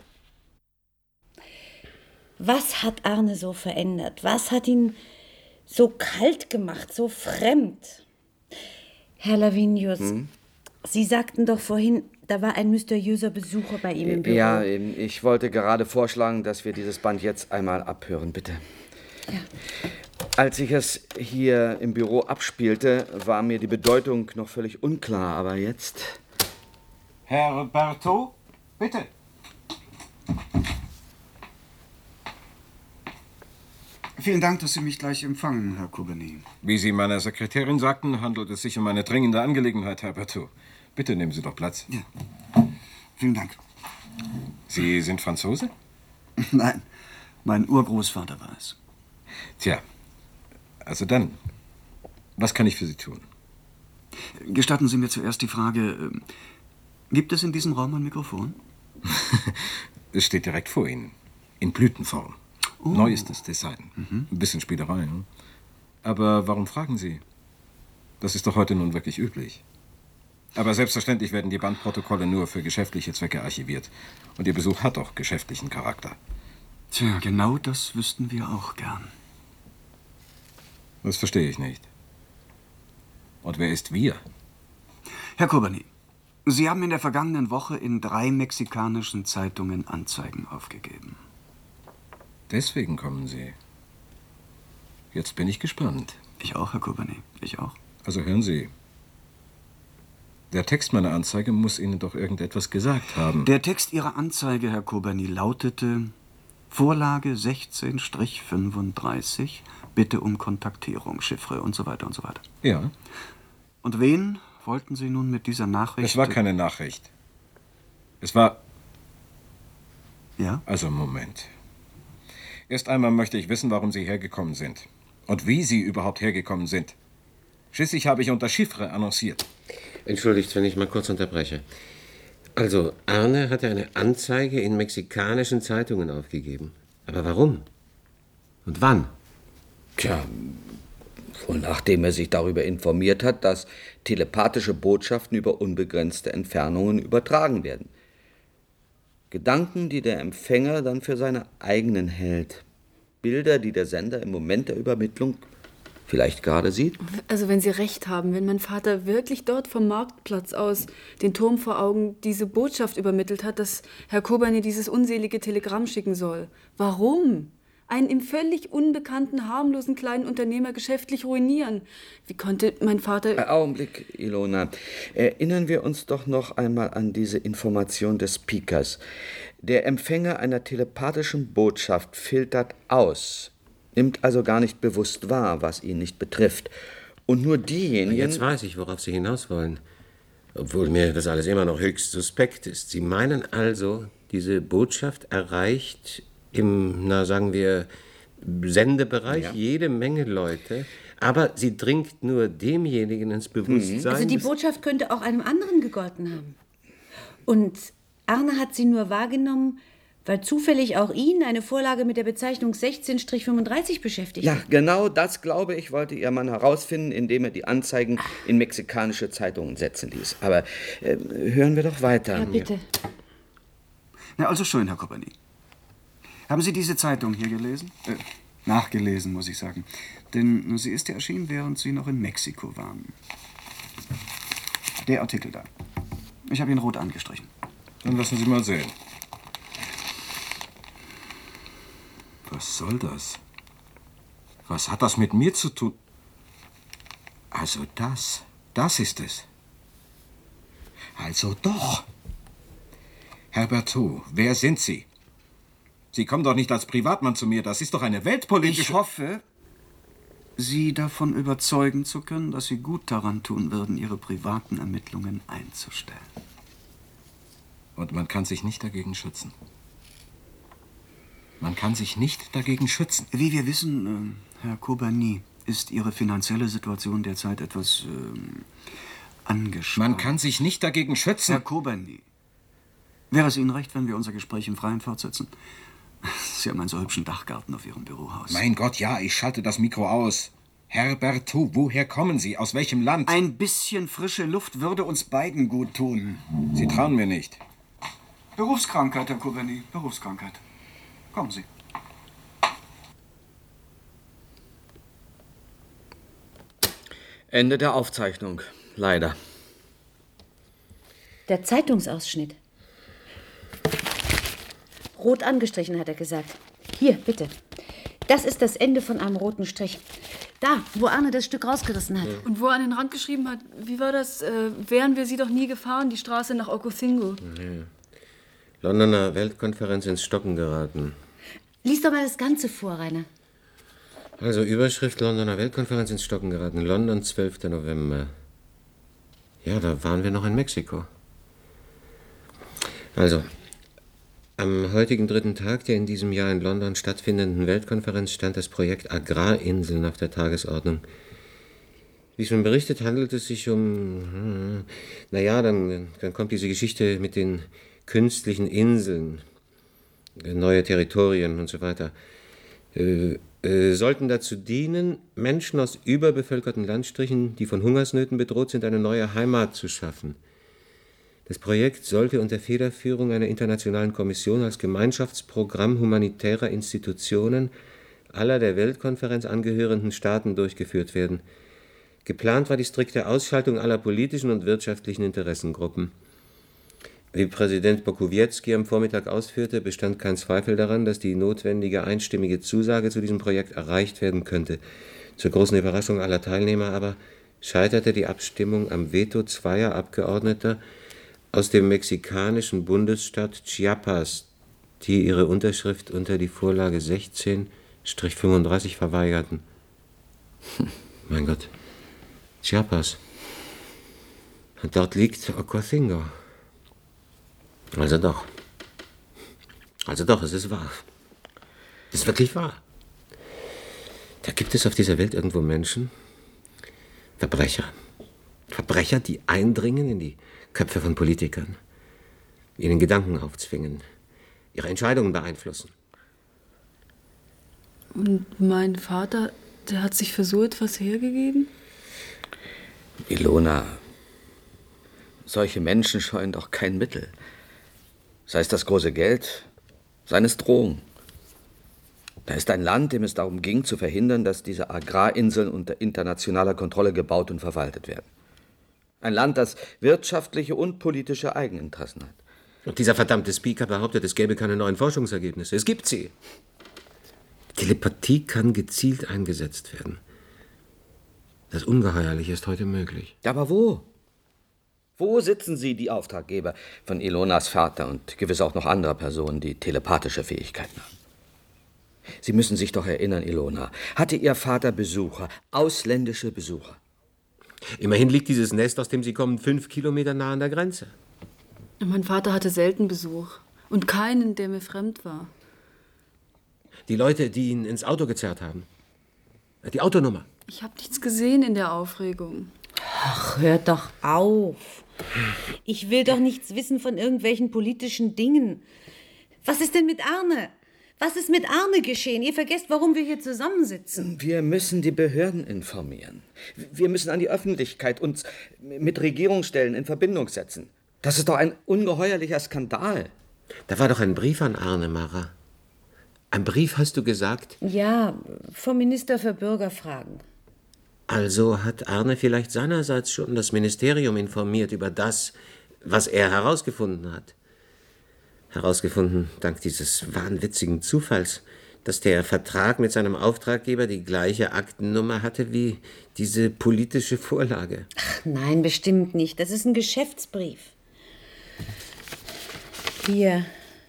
Was hat Arne so verändert? Was hat ihn so kalt gemacht, so fremd? Herr Lavinius, hm? Sie sagten doch vorhin, da war ein mysteriöser Besucher bei ihm im Büro.
Ja, ich wollte gerade vorschlagen, dass wir dieses Band jetzt einmal abhören, bitte.
Ja.
Als ich es hier im Büro abspielte, war mir die Bedeutung noch völlig unklar, aber jetzt...
Herr Berthaud, bitte.
Vielen Dank, dass Sie mich gleich empfangen, Herr Koberny.
Wie Sie meiner Sekretärin sagten, handelt es sich um eine dringende Angelegenheit, Herr Berthaud. Bitte nehmen Sie doch Platz.
Ja. Vielen Dank.
Sie sind Franzose?
Nein, mein Urgroßvater war es.
Tja, also dann, was kann ich für Sie tun?
Gestatten Sie mir zuerst die Frage, gibt es in diesem Raum ein Mikrofon?
Es steht direkt vor Ihnen, in Blütenform. Oh. Neuestes Design. Mhm. Ein bisschen Spielerei. Ne? Aber warum fragen Sie? Das ist doch heute nun wirklich üblich. Aber selbstverständlich werden die Bandprotokolle nur für geschäftliche Zwecke archiviert. Und Ihr Besuch hat doch geschäftlichen Charakter.
Tja, genau das wüssten wir auch gern.
Das verstehe ich nicht. Und wer ist wir?
Herr Koberny, Sie haben in der vergangenen Woche in drei mexikanischen Zeitungen Anzeigen aufgegeben.
Deswegen kommen Sie. Jetzt bin ich gespannt.
Ich auch, Herr Koberny, ich auch.
Also hören Sie. Der Text meiner Anzeige muss Ihnen doch irgendetwas gesagt haben.
Der Text Ihrer Anzeige, Herr Koberny, lautete: Vorlage sechzehn fünfunddreißig, bitte um Kontaktierung, Chiffre und so weiter und so weiter.
Ja.
Und wen wollten Sie nun mit dieser Nachricht...
Es war keine Nachricht. Es war...
Ja?
Also, Moment. Erst einmal möchte ich wissen, warum Sie hergekommen sind. Und wie Sie überhaupt hergekommen sind. Schließlich habe ich unter Chiffre annonciert.
Entschuldigt, wenn ich mal kurz unterbreche. Also, Arne hatte eine Anzeige in mexikanischen Zeitungen aufgegeben. Aber warum? Und wann?
Tja, wohl nachdem er sich darüber informiert hat, dass telepathische Botschaften über unbegrenzte Entfernungen übertragen werden. Gedanken, die der Empfänger dann für seine eigenen hält. Bilder, die der Sender im Moment der Übermittlung vielleicht gerade sieht.
Also wenn Sie recht haben, wenn mein Vater wirklich dort vom Marktplatz aus, den Turm vor Augen, diese Botschaft übermittelt hat, dass Herr Koberny dieses unselige Telegramm schicken soll. Warum? Einen ihm völlig unbekannten, harmlosen kleinen Unternehmer geschäftlich ruinieren. Wie konnte mein Vater...
Ein Augenblick, Ilona. Erinnern wir uns doch noch einmal an diese Information des Speakers. Der Empfänger einer telepathischen Botschaft filtert aus. nimmt also gar nicht bewusst wahr, was ihn nicht betrifft. Und nur diejenigen...
Jetzt weiß ich, worauf Sie hinaus wollen. Obwohl mir das alles immer noch höchst suspekt ist. Sie meinen also, diese Botschaft erreicht im, na sagen wir, Sendebereich ja. jede Menge Leute, aber sie dringt nur demjenigen ins Bewusstsein...
Also die Botschaft könnte auch einem anderen gegolten haben. Und Arne hat sie nur wahrgenommen, weil zufällig auch ihn eine Vorlage mit der Bezeichnung sechzehn fünfunddreißig beschäftigt
Ja,
hat.
genau das, glaube ich, wollte Ihr Mann herausfinden, indem er die Anzeigen in mexikanische Zeitungen setzen ließ. Aber äh, hören wir doch weiter.
Ja, bitte.
Na, also schön, Herr Kobani. Haben Sie diese Zeitung hier gelesen? Äh, nachgelesen, muss ich sagen. Denn sie ist ja erschienen, während Sie noch in Mexiko waren. Der Artikel da. Ich habe ihn rot angestrichen.
Dann lassen Sie mal sehen. Was soll das? Was hat das mit mir zu tun? Also das, das ist es. Also doch. Herr Berthaud, wer sind Sie? Sie kommen doch nicht als Privatmann zu mir, das ist doch eine weltpolitische...
Ich hoffe, Sie davon überzeugen zu können, dass Sie gut daran tun würden, Ihre privaten Ermittlungen einzustellen.
Und man kann sich nicht dagegen schützen. Man kann sich nicht dagegen schützen.
Wie wir wissen, äh, Herr Kobani, ist Ihre finanzielle Situation derzeit etwas äh, angespannt.
Man kann sich nicht dagegen schützen.
Herr Kobani, wäre es Ihnen recht, wenn wir unser Gespräch im Freien fortsetzen? Sie haben einen so hübschen Dachgarten auf Ihrem Bürohaus.
Mein Gott, ja, ich schalte das Mikro aus. Herr Berthaud, woher kommen Sie? Aus welchem Land?
Ein bisschen frische Luft würde uns beiden gut tun.
Sie trauen mir nicht.
Berufskrankheit, Herr Kobani, Berufskrankheit. Kommen Sie.
Ende der Aufzeichnung. Leider.
Der Zeitungsausschnitt. Rot angestrichen, hat er gesagt. Hier, bitte. Das ist das Ende von einem roten Strich. Da, wo Arne das Stück rausgerissen hat. Ja.
Und wo er an den Rand geschrieben hat, wie war das? Äh, wären wir sie doch nie gefahren, die Straße nach Ocosingo.
Ja. Londoner Weltkonferenz ins Stocken geraten.
Lies doch mal das Ganze vor, Rainer.
Also Überschrift Londoner Weltkonferenz ins Stocken geraten. London, zwölfter November. Ja, da waren wir noch in Mexiko. Also, am heutigen dritten Tag der in diesem Jahr in London stattfindenden Weltkonferenz stand das Projekt Agrarinseln auf der Tagesordnung. Wie schon berichtet, handelt es sich um... Naja, dann, dann kommt diese Geschichte mit den künstlichen Inseln, neue Territorien und so weiter. Äh, äh, sollten dazu dienen, Menschen aus überbevölkerten Landstrichen, die von Hungersnöten bedroht sind, eine neue Heimat zu schaffen. Das Projekt sollte unter Federführung einer internationalen Kommission als Gemeinschaftsprogramm humanitärer Institutionen aller der Weltkonferenz angehörenden Staaten durchgeführt werden. Geplant war die strikte Ausschaltung aller politischen und wirtschaftlichen Interessengruppen. Wie Präsident Bokowiecki am Vormittag ausführte, bestand kein Zweifel daran, dass die notwendige einstimmige Zusage zu diesem Projekt erreicht werden könnte. Zur großen Überraschung aller Teilnehmer aber scheiterte die Abstimmung am Veto zweier Abgeordneter aus dem mexikanischen Bundesstaat Chiapas, die ihre Unterschrift unter die Vorlage sechzehn fünfunddreißig verweigerten. Mein Gott, Chiapas. Und dort liegt Ocosingo. Also doch. Also doch, es ist wahr. Es ist wirklich wahr. Da gibt es auf dieser Welt irgendwo Menschen, Verbrecher. Verbrecher, die eindringen in die Köpfe von Politikern, ihnen Gedanken aufzwingen, ihre Entscheidungen beeinflussen.
Und mein Vater, der hat sich für so etwas hergegeben?
Ilona, solche Menschen scheuen doch kein Mittel. Sei es das große Geld, seien es Drohungen. Da ist ein Land, dem es darum ging, zu verhindern, dass diese Agrarinseln unter internationaler Kontrolle gebaut und verwaltet werden. Ein Land, das wirtschaftliche und politische Eigeninteressen hat.
Und dieser verdammte Speaker behauptet, es gäbe keine neuen Forschungsergebnisse. Es gibt sie. Telepathie kann gezielt eingesetzt werden. Das Ungeheuerliche ist heute möglich.
Aber wo? Wo sitzen Sie, die Auftraggeber von Ilonas Vater und gewiss auch noch anderer Personen, die telepathische Fähigkeiten haben? Sie müssen sich doch erinnern, Ilona. Hatte Ihr Vater Besucher, ausländische Besucher?
Immerhin liegt dieses Nest, aus dem Sie kommen, fünf Kilometer nah an der Grenze.
Mein Vater hatte selten Besuch. Und keinen, der mir fremd war.
Die Leute, die ihn ins Auto gezerrt haben. Die Autonummer.
Ich habe nichts gesehen in der Aufregung.
Ach, hört doch auf. Ich will doch nichts wissen von irgendwelchen politischen Dingen. Was ist denn mit Arne? Was ist mit Arne geschehen? Ihr vergesst, warum wir hier zusammensitzen.
Wir müssen die Behörden informieren. Wir müssen an die Öffentlichkeit uns mit Regierungsstellen in Verbindung setzen. Das ist doch ein ungeheuerlicher Skandal.
Da war doch ein Brief an Arne, Mara. Ein Brief, hast du gesagt?
Ja, vom Minister für Bürgerfragen.
Also hat Arne vielleicht seinerseits schon das Ministerium informiert über das, was er herausgefunden hat. Herausgefunden dank dieses wahnwitzigen Zufalls, dass der Vertrag mit seinem Auftraggeber die gleiche Aktennummer hatte wie diese politische Vorlage.
Ach nein, bestimmt nicht. Das ist ein Geschäftsbrief. Hier.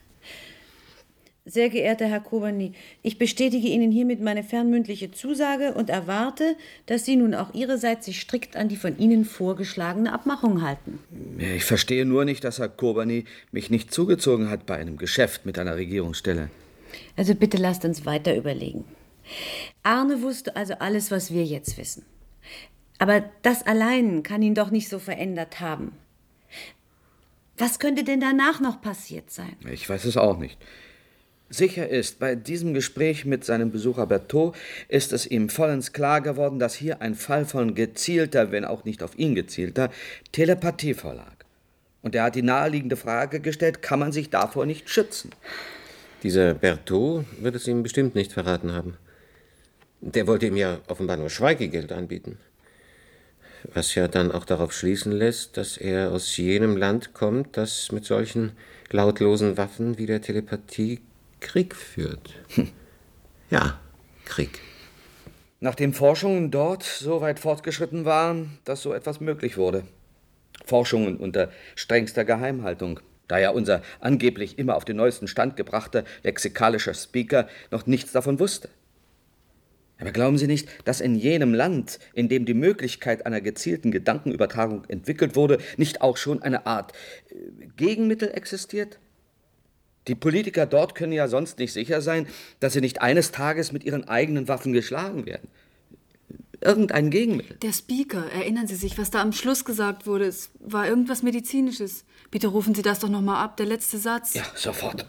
Sehr geehrter Herr Kobany, ich bestätige Ihnen hiermit meine fernmündliche Zusage und erwarte, dass Sie nun auch Ihrerseits sich strikt an die von Ihnen vorgeschlagene Abmachung halten.
Ich verstehe nur nicht, dass Herr Kobany mich nicht zugezogen hat bei einem Geschäft mit einer Regierungsstelle.
Also bitte lasst uns weiter überlegen. Arne wusste also alles, was wir jetzt wissen. Aber das allein kann ihn doch nicht so verändert haben. Was könnte denn danach noch passiert sein?
Ich weiß es auch nicht. Sicher ist, bei diesem Gespräch mit seinem Besucher Berthaud ist es ihm vollends klar geworden, dass hier ein Fall von gezielter, wenn auch nicht auf ihn gezielter, Telepathie vorlag. Und er hat die naheliegende Frage gestellt, kann man sich davor nicht schützen?
Dieser Berthaud wird es ihm bestimmt nicht verraten haben. Der wollte ihm ja offenbar nur Schweigegeld anbieten. Was ja dann auch darauf schließen lässt, dass er aus jenem Land kommt, das mit solchen lautlosen Waffen wie der Telepathie Krieg führt. Hm. Ja, Krieg.
Nachdem Forschungen dort so weit fortgeschritten waren, dass so etwas möglich wurde. Forschungen unter strengster Geheimhaltung, da ja unser angeblich immer auf den neuesten Stand gebrachter lexikalischer Speaker noch nichts davon wusste. Aber glauben Sie nicht, dass in jenem Land, in dem die Möglichkeit einer gezielten Gedankenübertragung entwickelt wurde, nicht auch schon eine Art Gegenmittel existiert? Die Politiker dort können ja sonst nicht sicher sein, dass sie nicht eines Tages mit ihren eigenen Waffen geschlagen werden. Irgendein Gegenmittel.
Der Speaker, erinnern Sie sich, was da am Schluss gesagt wurde? Es war irgendwas Medizinisches. Bitte rufen Sie das doch noch mal ab, der letzte Satz.
Ja, sofort.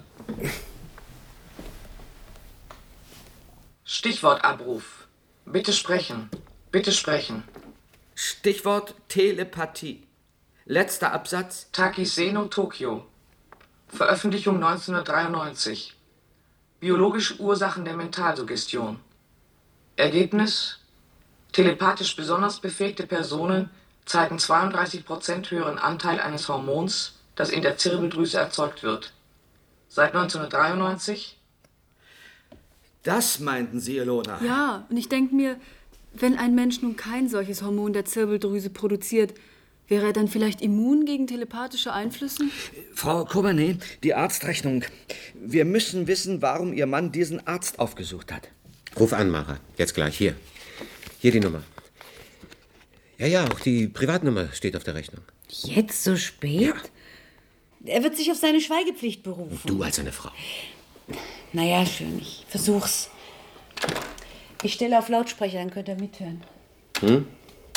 Stichwortabruf. Bitte sprechen. Bitte sprechen.
Stichwort Telepathie. Letzter Absatz.
Takiseno, Tokio. Veröffentlichung neunzehnhundertdreiundneunzig. Biologische Ursachen der Mentalsuggestion. Ergebnis: Telepathisch besonders befähigte Personen zeigen zweiunddreißig Prozent höheren Anteil eines Hormons, das in der Zirbeldrüse erzeugt wird. Seit neunzehnhundertdreiundneunzig?
Das meinten Sie, Ilona?
Ja, und ich denke mir, wenn ein Mensch nun kein solches Hormon der Zirbeldrüse produziert, wäre er dann vielleicht immun gegen telepathische Einflüsse?
Frau Kobany, die Arztrechnung. Wir müssen wissen, warum Ihr Mann diesen Arzt aufgesucht hat.
Ruf an, Mara. Jetzt gleich. Hier. Hier die Nummer. Ja, ja, auch die Privatnummer steht auf der Rechnung.
Jetzt so spät?
Ja.
Er wird sich auf seine Schweigepflicht berufen.
Und du als seine Frau.
Naja, schön. Ich versuch's. Ich stelle auf Lautsprecher, dann könnt ihr mithören.
Hm?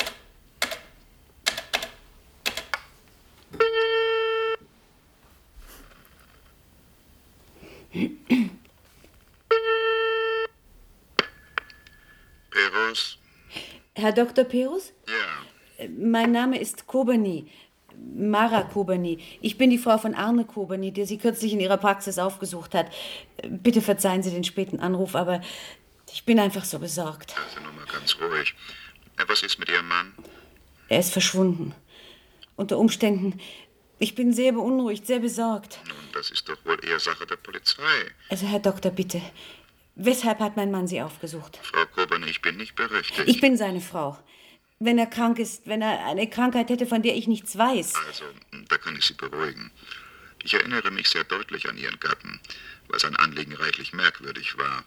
Perus?
Herr Doktor Perus?
Ja.
Mein Name ist Kobany. Mara Kobany. Ich bin die Frau von Arne Kobany, der Sie kürzlich in Ihrer Praxis aufgesucht hat. Bitte verzeihen Sie den späten Anruf, aber ich bin einfach so besorgt.
Also nur mal ganz ruhig. Was ist mit Ihrem Mann?
Er ist verschwunden. Unter Umständen. Ich bin sehr beunruhigt, sehr besorgt.
Nun, das ist doch wohl eher Sache der Polizei.
Also, Herr Doktor, bitte. Weshalb hat mein Mann Sie aufgesucht?
Frau Kobany, ich bin nicht berechtigt.
Ich bin seine Frau. Wenn er krank ist, wenn er eine Krankheit hätte, von der ich nichts weiß.
Also, da kann ich Sie beruhigen. Ich erinnere mich sehr deutlich an Ihren Gatten, weil sein Anliegen reichlich merkwürdig war.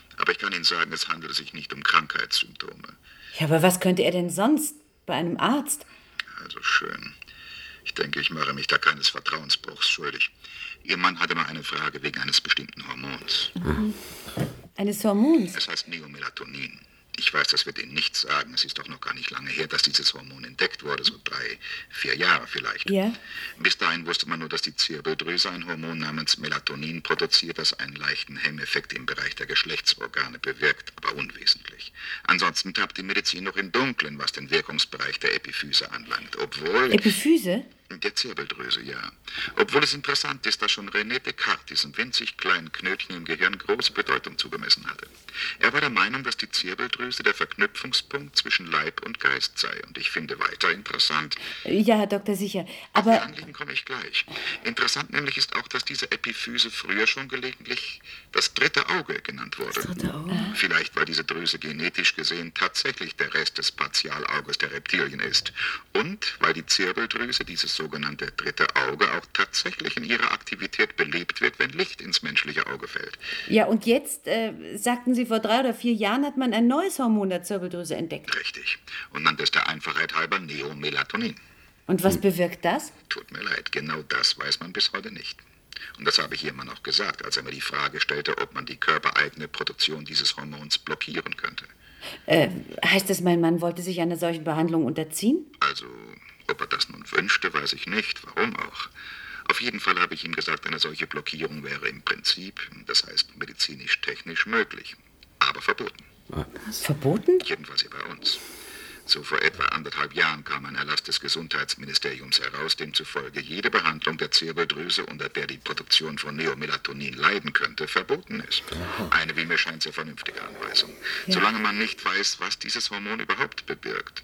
Aber ich kann Ihnen sagen, es handelt sich nicht um Krankheitssymptome.
Ja, aber was könnte er denn sonst bei einem Arzt?
Also schön. Ich denke, ich mache mich da keines Vertrauensbruchs schuldig. Ihr Mann hatte mal eine Frage wegen eines bestimmten Hormons.
Mhm. Eines Hormons?
Es heißt Neomelatonin. Ich weiß, das wird Ihnen nichts sagen. Es ist doch noch gar nicht lange her, dass dieses Hormon entdeckt wurde, so drei, vier Jahre vielleicht.
Ja.
Bis dahin wusste man nur, dass die Zirbeldrüse ein Hormon namens Melatonin produziert, das einen leichten Hemmeffekt im Bereich der Geschlechtsorgane bewirkt, aber unwesentlich. Ansonsten tappt die Medizin noch im Dunkeln, was den Wirkungsbereich der Epiphyse anlangt, obwohl...
Epiphyse?
Der Zirbeldrüse, ja. Obwohl es interessant ist, dass schon René Descartes diesem winzig kleinen Knötchen im Gehirn große Bedeutung zugemessen hatte. Er war der Meinung, dass die Zirbeldrüse der Verknüpfungspunkt zwischen Leib und Geist sei. Und ich finde weiter interessant...
Ja, Herr Doktor, sicher. Aber...
Auf die Anliegen komme ich gleich. Interessant nämlich ist auch, dass diese Epiphyse früher schon gelegentlich das dritte Auge genannt wurde.
Das dritte Auge?
Vielleicht, weil diese Drüse genetisch gesehen tatsächlich der Rest des Partialauges der Reptilien ist. Und weil die Zirbeldrüse, dieses sogenannte dritte Auge, auch tatsächlich in ihrer Aktivität belebt wird, wenn Licht ins menschliche Auge fällt.
Ja, und jetzt, äh, sagten Sie, vor drei oder vier Jahren hat man ein neues Hormon der Zirbeldrüse entdeckt.
Richtig. Und nannte es der Einfachheit halber Neomelatonin.
Und was bewirkt das?
Tut mir leid, genau das weiß man bis heute nicht. Und das habe ich Ihrem auch gesagt, als er mir die Frage stellte, ob man die körpereigene Produktion dieses Hormons blockieren könnte.
Äh, heißt das, mein Mann wollte sich einer solchen Behandlung unterziehen?
Also, ob er das nun wünschte, weiß ich nicht. Warum auch? Auf jeden Fall habe ich ihm gesagt, eine solche Blockierung wäre im Prinzip, das heißt medizinisch-technisch möglich, aber verboten.
Was? Verboten?
Jedenfalls hier bei uns. So vor etwa anderthalb Jahren kam ein Erlass des Gesundheitsministeriums heraus, demzufolge jede Behandlung der Zirbeldrüse, unter der die Produktion von Neomelatonin leiden könnte, verboten ist. Eine, wie mir scheint, sehr vernünftige Anweisung. Ja. Solange man nicht weiß, was dieses Hormon überhaupt bewirkt.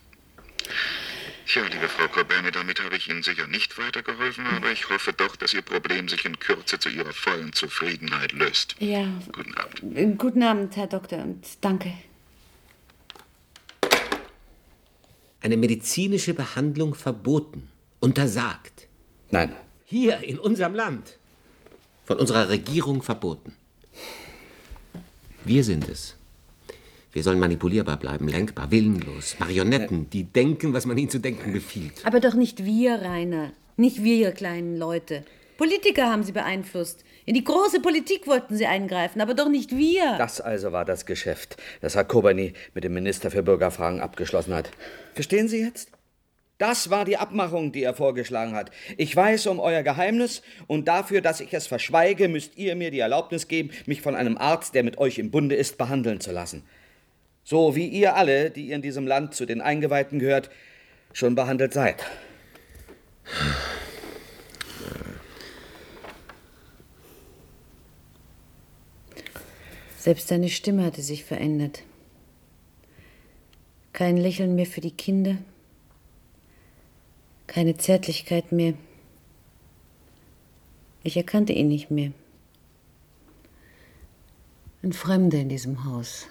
Tja, liebe Frau Corbani, damit habe ich Ihnen sicher nicht weitergeholfen, aber ich hoffe doch, dass Ihr Problem sich in Kürze zu Ihrer vollen Zufriedenheit löst.
Ja.
Guten Abend.
Guten Abend, Herr Doktor, und danke.
Eine medizinische Behandlung verboten, untersagt.
Nein.
Hier in unserem Land. Von unserer Regierung verboten. Wir sind es. Wir sollen manipulierbar bleiben, lenkbar, willenlos. Marionetten, die denken, was man ihnen zu denken befiehlt.
Aber doch nicht wir, Rainer. Nicht wir, ihr kleinen Leute. Politiker haben sie beeinflusst. In die große Politik wollten sie eingreifen, aber doch nicht wir.
Das also war das Geschäft, das Herr Corbani mit dem Minister für Bürgerfragen abgeschlossen hat. Verstehen Sie jetzt? Das war die Abmachung, die er vorgeschlagen hat. Ich weiß um euer Geheimnis und dafür, dass ich es verschweige, müsst ihr mir die Erlaubnis geben, mich von einem Arzt, der mit euch im Bunde ist, behandeln zu lassen. So wie ihr alle, die ihr in diesem Land zu den Eingeweihten gehört, schon behandelt seid.
Selbst seine Stimme hatte sich verändert. Kein Lächeln mehr für die Kinder, keine Zärtlichkeit mehr. Ich erkannte ihn nicht mehr. Ein Fremder in diesem Haus.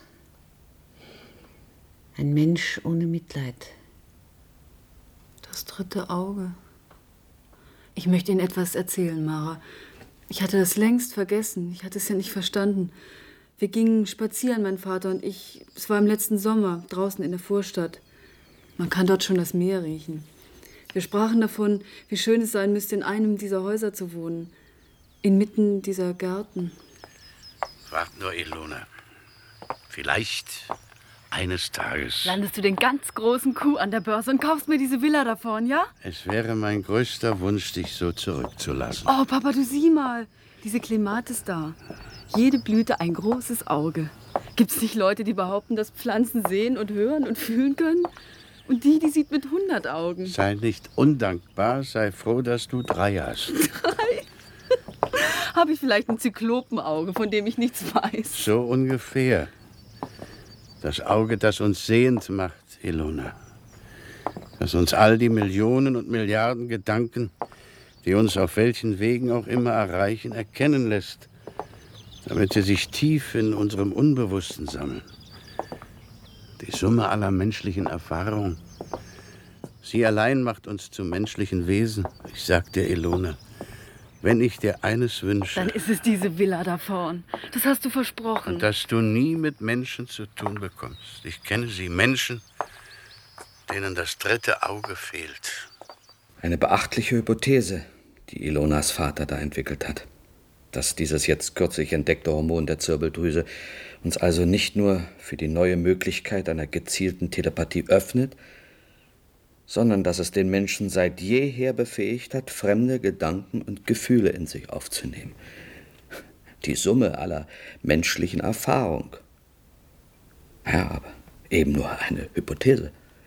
Ein Mensch ohne Mitleid.
Das dritte Auge. Ich möchte Ihnen etwas erzählen, Mara. Ich hatte das längst vergessen. Ich hatte es ja nicht verstanden. Wir gingen spazieren, mein Vater und ich. Es war im letzten Sommer, draußen in der Vorstadt. Man kann dort schon das Meer riechen. Wir sprachen davon, wie schön es sein müsste, in einem dieser Häuser zu wohnen. Inmitten dieser Gärten.
Wart nur, Ilona. Vielleicht eines Tages.
Landest du den ganz großen Coup an der Börse und kaufst mir diese Villa davon, ja?
Es wäre mein größter Wunsch, dich so zurückzulassen.
Oh, Papa, du sieh mal. Diese Klematis da. Jede Blüte ein großes Auge. Gibt's nicht Leute, die behaupten, dass Pflanzen sehen und hören und fühlen können? Und die, die sieht mit hundert Augen.
Sei nicht undankbar, sei froh, dass du drei hast.
Drei? Habe ich vielleicht ein Zyklopenauge, von dem ich nichts weiß?
So ungefähr. Das Auge, das uns sehend macht, Ilona. Das uns all die Millionen und Milliarden Gedanken, die uns auf welchen Wegen auch immer erreichen, erkennen lässt, damit sie sich tief in unserem Unbewussten sammeln. Die Summe aller menschlichen Erfahrungen. Sie allein macht uns zu menschlichen Wesen. Ich sag dir, Ilona, Wenn ich dir eines wünsche,
Dann ist es diese Villa da vorn. Das hast du versprochen.
und dass du nie mit Menschen zu tun bekommst. Ich kenne sie, Menschen, denen das dritte Auge fehlt.
Eine beachtliche Hypothese, die Ilonas Vater da entwickelt hat. Dass dieses jetzt kürzlich entdeckte Hormon der Zirbeldrüse uns also nicht nur für die neue Möglichkeit einer gezielten Telepathie öffnet, sondern dass es den Menschen seit jeher befähigt hat, fremde Gedanken und Gefühle in sich aufzunehmen. Die Summe aller menschlichen Erfahrung. Ja, aber eben nur eine Hypothese.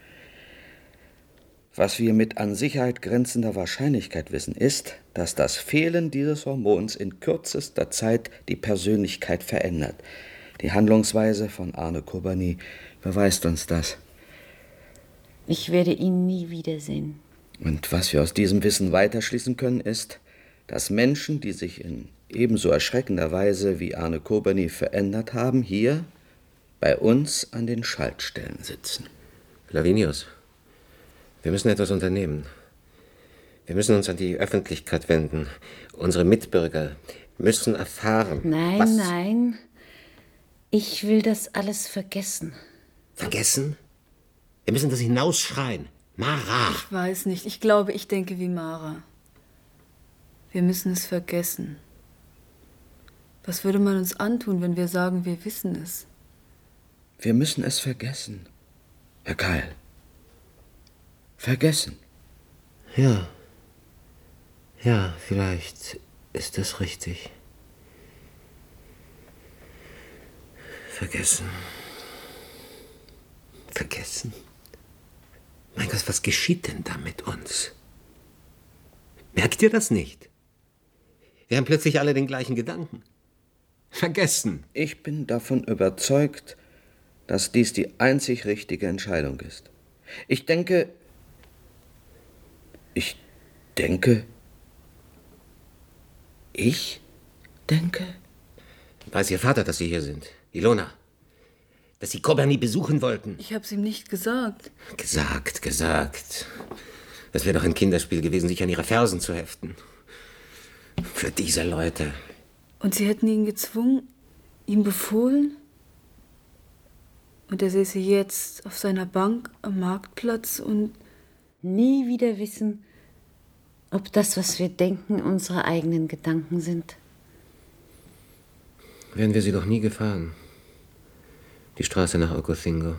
Was wir mit an Sicherheit grenzender Wahrscheinlichkeit wissen, ist, dass das Fehlen dieses Hormons in kürzester Zeit die Persönlichkeit verändert. Die Handlungsweise von Arne Kobani beweist uns das.
Ich werde ihn nie wiedersehen.
Und was wir aus diesem Wissen weiterschließen können, ist, dass Menschen, die sich in ebenso erschreckender Weise wie Arne Kobani verändert haben, hier bei uns an den Schaltstellen sitzen.
Lavinius, wir müssen etwas unternehmen. Wir müssen uns an die Öffentlichkeit wenden. Unsere Mitbürger müssen erfahren,
Nein,
was...
nein. Ich will das alles vergessen.
Vergessen? Wir müssen das hinausschreien. Mara!
Ich weiß nicht. Ich glaube, ich denke wie Mara. Wir müssen es vergessen. Was würde man uns antun, wenn wir sagen, wir wissen es?
Wir müssen es vergessen. Herr Keil. Vergessen.
Ja. Ja, vielleicht ist das richtig. Vergessen. Vergessen. Mein Gott, was geschieht denn da mit uns? Merkt ihr das nicht? Wir haben plötzlich alle den gleichen Gedanken. Vergessen.
Ich bin davon überzeugt, dass dies die einzig richtige Entscheidung ist. Ich denke... Ich denke... Ich denke...
Weiß Ihr Vater, dass Sie hier sind? Ilona? Dass Sie Kobani besuchen wollten?
Ich hab's ihm nicht gesagt.
Gesagt, gesagt. Das wäre doch ein Kinderspiel gewesen, sich an Ihre Fersen zu heften. Für diese Leute.
Und sie hätten ihn gezwungen, ihm befohlen? Und er säße jetzt auf seiner Bank am Marktplatz und...
Nie wieder wissen, ob das, was wir denken, unsere eigenen Gedanken sind.
Wären wir sie doch nie gefahren. Die Straße nach Ocosingo.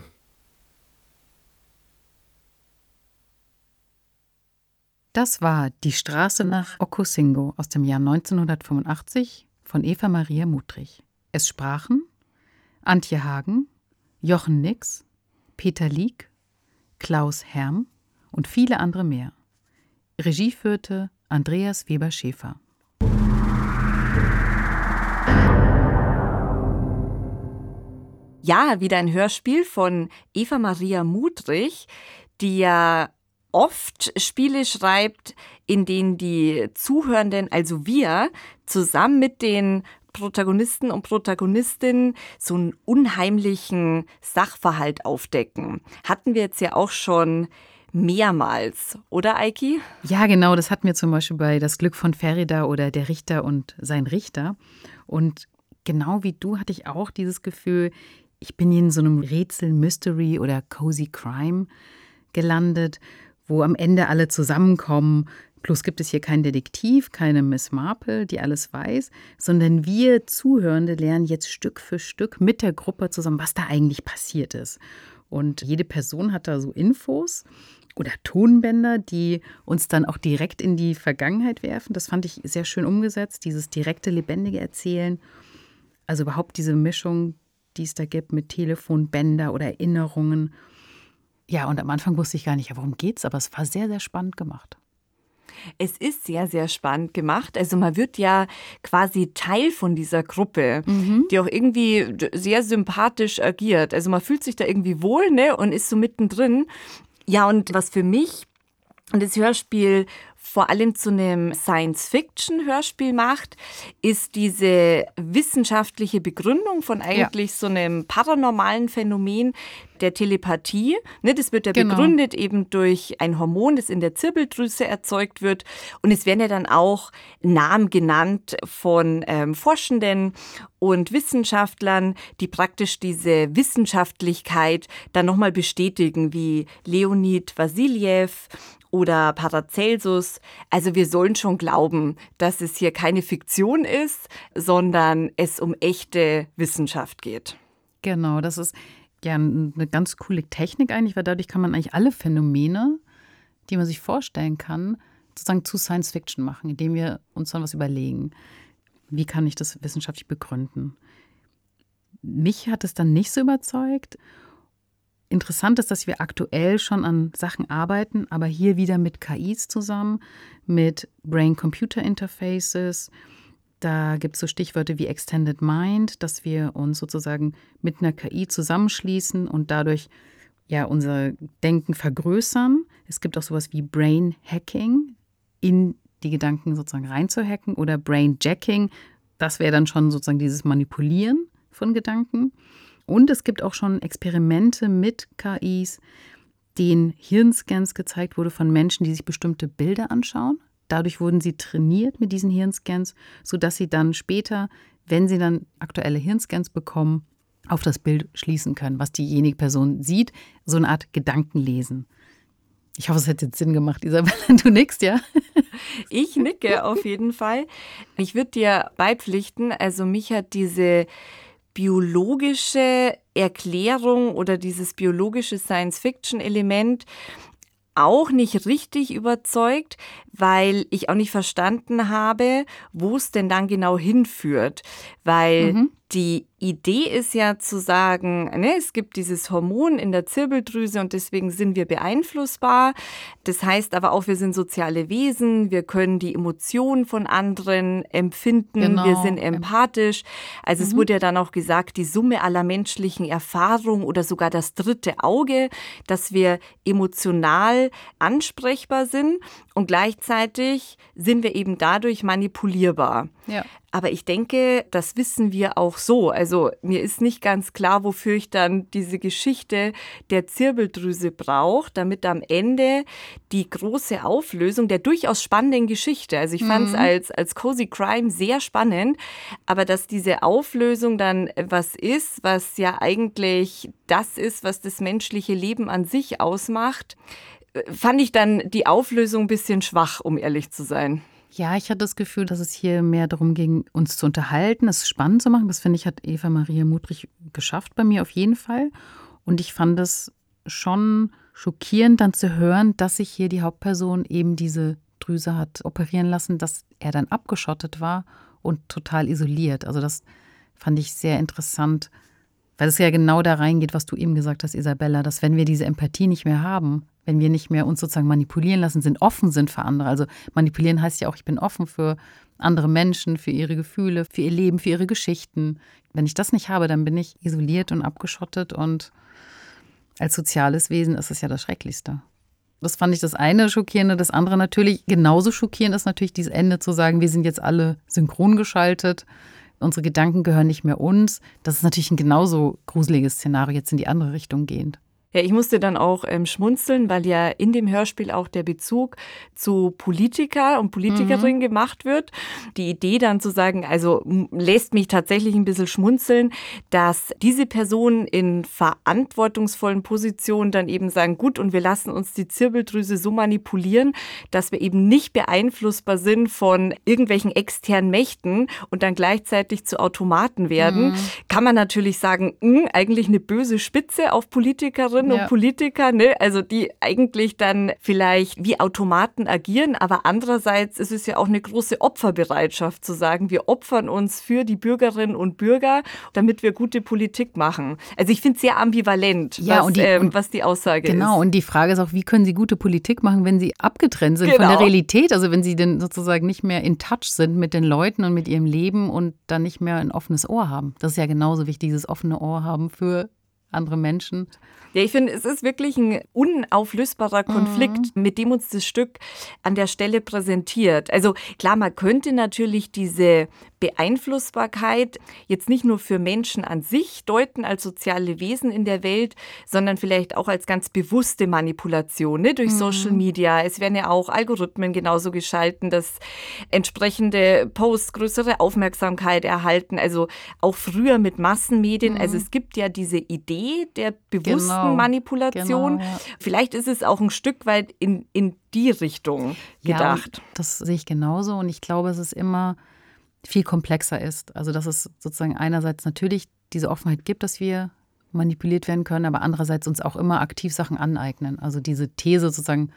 Das war Die Straße nach Ocosingo aus dem Jahr neunzehnhundertfünfundachtzig von Eva Maria Muttrich. Es sprachen Antje Hagen, Jochen Nix, Peter Lieck, Klaus Herm und viele andere mehr. Regie führte Andreas Weber-Schäfer.
Ja, wieder ein Hörspiel von Eva Maria Muttrich, die ja oft Spiele schreibt, in denen die Zuhörenden, also wir, zusammen mit den Protagonisten und Protagonistinnen so einen unheimlichen Sachverhalt aufdecken. Hatten wir jetzt ja auch schon mehrmals, oder Eiki?
Ja, genau, das hatten wir zum Beispiel bei Das Glück von Ferida oder Der Richter und sein Richter. Und genau wie du hatte ich auch dieses Gefühl, ich bin in so einem Rätsel, Mystery oder Cozy Crime gelandet, wo am Ende alle zusammenkommen. Plus gibt es hier keinen Detektiv, keine Miss Marple, die alles weiß, sondern wir Zuhörende lernen jetzt Stück für Stück mit der Gruppe zusammen, was da eigentlich passiert ist. Und jede Person hat da so Infos oder Tonbänder, die uns dann auch direkt in die Vergangenheit werfen. Das fand ich sehr schön umgesetzt, dieses direkte, lebendige Erzählen. Also überhaupt diese Mischung, die es da gibt mit Telefonbänder oder Erinnerungen. Ja, und am Anfang wusste ich gar nicht, ja, worum geht's, aber es war sehr, sehr spannend gemacht.
Es ist sehr, sehr spannend gemacht. Also man wird ja quasi Teil von dieser Gruppe, mhm. die auch irgendwie sehr sympathisch agiert. Also man fühlt sich da irgendwie wohl, ne, und ist so mittendrin. Ja, und was für mich das Hörspiel vor allem zu einem Science-Fiction-Hörspiel macht, ist diese wissenschaftliche Begründung von eigentlich ja. so einem paranormalen Phänomen der Telepathie. Ne, das wird ja genau. begründet eben durch ein Hormon, das in der Zirbeldrüse erzeugt wird. Und es werden ja dann auch Namen genannt von ähm, Forschenden und Wissenschaftlern, die praktisch diese Wissenschaftlichkeit dann nochmal bestätigen, wie Leonid Wassiljew oder Paracelsus. Also wir sollen schon glauben, dass es hier keine Fiktion ist, sondern es um echte Wissenschaft geht.
Genau, das ist ja eine ganz coole Technik eigentlich, weil dadurch kann man eigentlich alle Phänomene, die man sich vorstellen kann, sozusagen zu Science Fiction machen, indem wir uns dann was überlegen. Wie kann ich das wissenschaftlich begründen? Mich hat es dann nicht so überzeugt. Interessant ist, dass wir aktuell schon an Sachen arbeiten, aber hier wieder mit K Is zusammen, mit Brain-Computer-Interfaces. Da gibt es so Stichwörter wie Extended Mind, dass wir uns sozusagen mit einer K I zusammenschließen und dadurch ja unser Denken vergrößern. Es gibt auch sowas wie Brain Hacking, in die Gedanken sozusagen reinzuhacken, oder Brain Jacking. Das wäre dann schon sozusagen dieses Manipulieren von Gedanken. Und es gibt auch schon Experimente mit K Is, denen Hirnscans gezeigt wurde von Menschen, die sich bestimmte Bilder anschauen. Dadurch wurden sie trainiert mit diesen Hirnscans, sodass sie dann später, wenn sie dann aktuelle Hirnscans bekommen, auf das Bild schließen können, was diejenige Person sieht, so eine Art Gedankenlesen. Ich hoffe, es hat jetzt Sinn gemacht, Isabella. Du nickst, ja?
Ich nicke auf jeden Fall. Ich würde dir beipflichten, also mich hat diese biologische Erklärung oder dieses biologische Science-Fiction-Element auch nicht richtig überzeugt, weil ich auch nicht verstanden habe, wo es denn dann genau hinführt. Weil mhm. die Idee ist ja zu sagen, ne, es gibt dieses Hormon in der Zirbeldrüse und deswegen sind wir beeinflussbar. Das heißt aber auch, wir sind soziale Wesen, wir können die Emotionen von anderen empfinden, genau. wir sind empathisch. Also mhm. es wurde ja dann auch gesagt, die Summe aller menschlichen Erfahrungen oder sogar das dritte Auge, dass wir emotional ansprechbar sind und gleichzeitig sind wir eben dadurch manipulierbar.
Ja.
Aber ich denke, das wissen wir auch so. Also mir ist nicht ganz klar, wofür ich dann diese Geschichte der Zirbeldrüse brauche, damit am Ende die große Auflösung der durchaus spannenden Geschichte, also ich mhm. fand es als, als Cozy Crime sehr spannend, aber dass diese Auflösung dann was ist, was ja eigentlich das ist, was das menschliche Leben an sich ausmacht, fand ich dann die Auflösung ein bisschen schwach, um ehrlich zu sein.
Ja, ich hatte das Gefühl, dass es hier mehr darum ging, uns zu unterhalten, es spannend zu machen. Das, finde ich, hat Eva Maria Mudrich geschafft bei mir auf jeden Fall. Und ich fand es schon schockierend, dann zu hören, dass sich hier die Hauptperson eben diese Drüse hat operieren lassen, dass er dann abgeschottet war und total isoliert. Also das fand ich sehr interessant, weil es ja genau da reingeht, was du eben gesagt hast, Isabella, dass wenn wir diese Empathie nicht mehr haben, wenn wir nicht mehr uns sozusagen manipulieren lassen, sind offen sind für andere. Also manipulieren heißt ja auch, ich bin offen für andere Menschen, für ihre Gefühle, für ihr Leben, für ihre Geschichten. Wenn ich das nicht habe, dann bin ich isoliert und abgeschottet und als soziales Wesen ist es ja das Schrecklichste. Das fand ich das eine Schockierende. Das andere natürlich, genauso schockierend ist natürlich dieses Ende zu sagen, wir sind jetzt alle synchron geschaltet. Unsere Gedanken gehören nicht mehr uns. Das ist natürlich ein genauso gruseliges Szenario, jetzt in die andere Richtung gehend.
Ja, ich musste dann auch ähm, schmunzeln, weil ja in dem Hörspiel auch der Bezug zu Politiker und Politikerinnen mhm. gemacht wird. Die Idee dann zu sagen, also m- lässt mich tatsächlich ein bisschen schmunzeln, dass diese Personen in verantwortungsvollen Positionen dann eben sagen, gut, und wir lassen uns die Zirbeldrüse so manipulieren, dass wir eben nicht beeinflussbar sind von irgendwelchen externen Mächten und dann gleichzeitig zu Automaten werden. Mhm. Kann man natürlich sagen, mh, eigentlich eine böse Spitze auf Politikerinnen ja. und Politiker, ne? Also die eigentlich dann vielleicht wie Automaten agieren, aber andererseits ist es ja auch eine große Opferbereitschaft zu sagen, wir opfern uns für die Bürgerinnen und Bürger, damit wir gute Politik machen. Also ich finde es sehr ambivalent,
ja,
was,
und die,
ähm,
und
was die Aussage
genau, ist. Genau, und die Frage ist auch, wie können sie gute Politik machen, wenn sie abgetrennt sind
genau.
von der Realität, also wenn sie denn sozusagen nicht mehr in Touch sind mit den Leuten und mit ihrem Leben und dann nicht mehr ein offenes Ohr haben. Das ist ja genauso wichtig, dieses offene Ohr haben für andere Menschen.
Ja, ich finde, es ist wirklich ein unauflösbarer Konflikt, mhm. mit dem uns das Stück an der Stelle präsentiert. Also klar, man könnte natürlich diese Beeinflussbarkeit jetzt nicht nur für Menschen an sich deuten als soziale Wesen in der Welt, sondern vielleicht auch als ganz bewusste Manipulation, ne, durch mhm. Social Media. Es werden ja auch Algorithmen genauso geschalten, dass entsprechende Posts größere Aufmerksamkeit erhalten. Also auch früher mit Massenmedien. Mhm. Also es gibt ja diese Idee der bewussten genau. Manipulation. Genau, ja. Vielleicht ist es auch ein Stück weit in, in die Richtung gedacht.
Ja, das sehe ich genauso und ich glaube, es ist immer viel komplexer ist. Also dass es sozusagen einerseits natürlich diese Offenheit gibt, dass wir manipuliert werden können, aber andererseits uns auch immer aktiv Sachen aneignen. Also diese These sozusagen,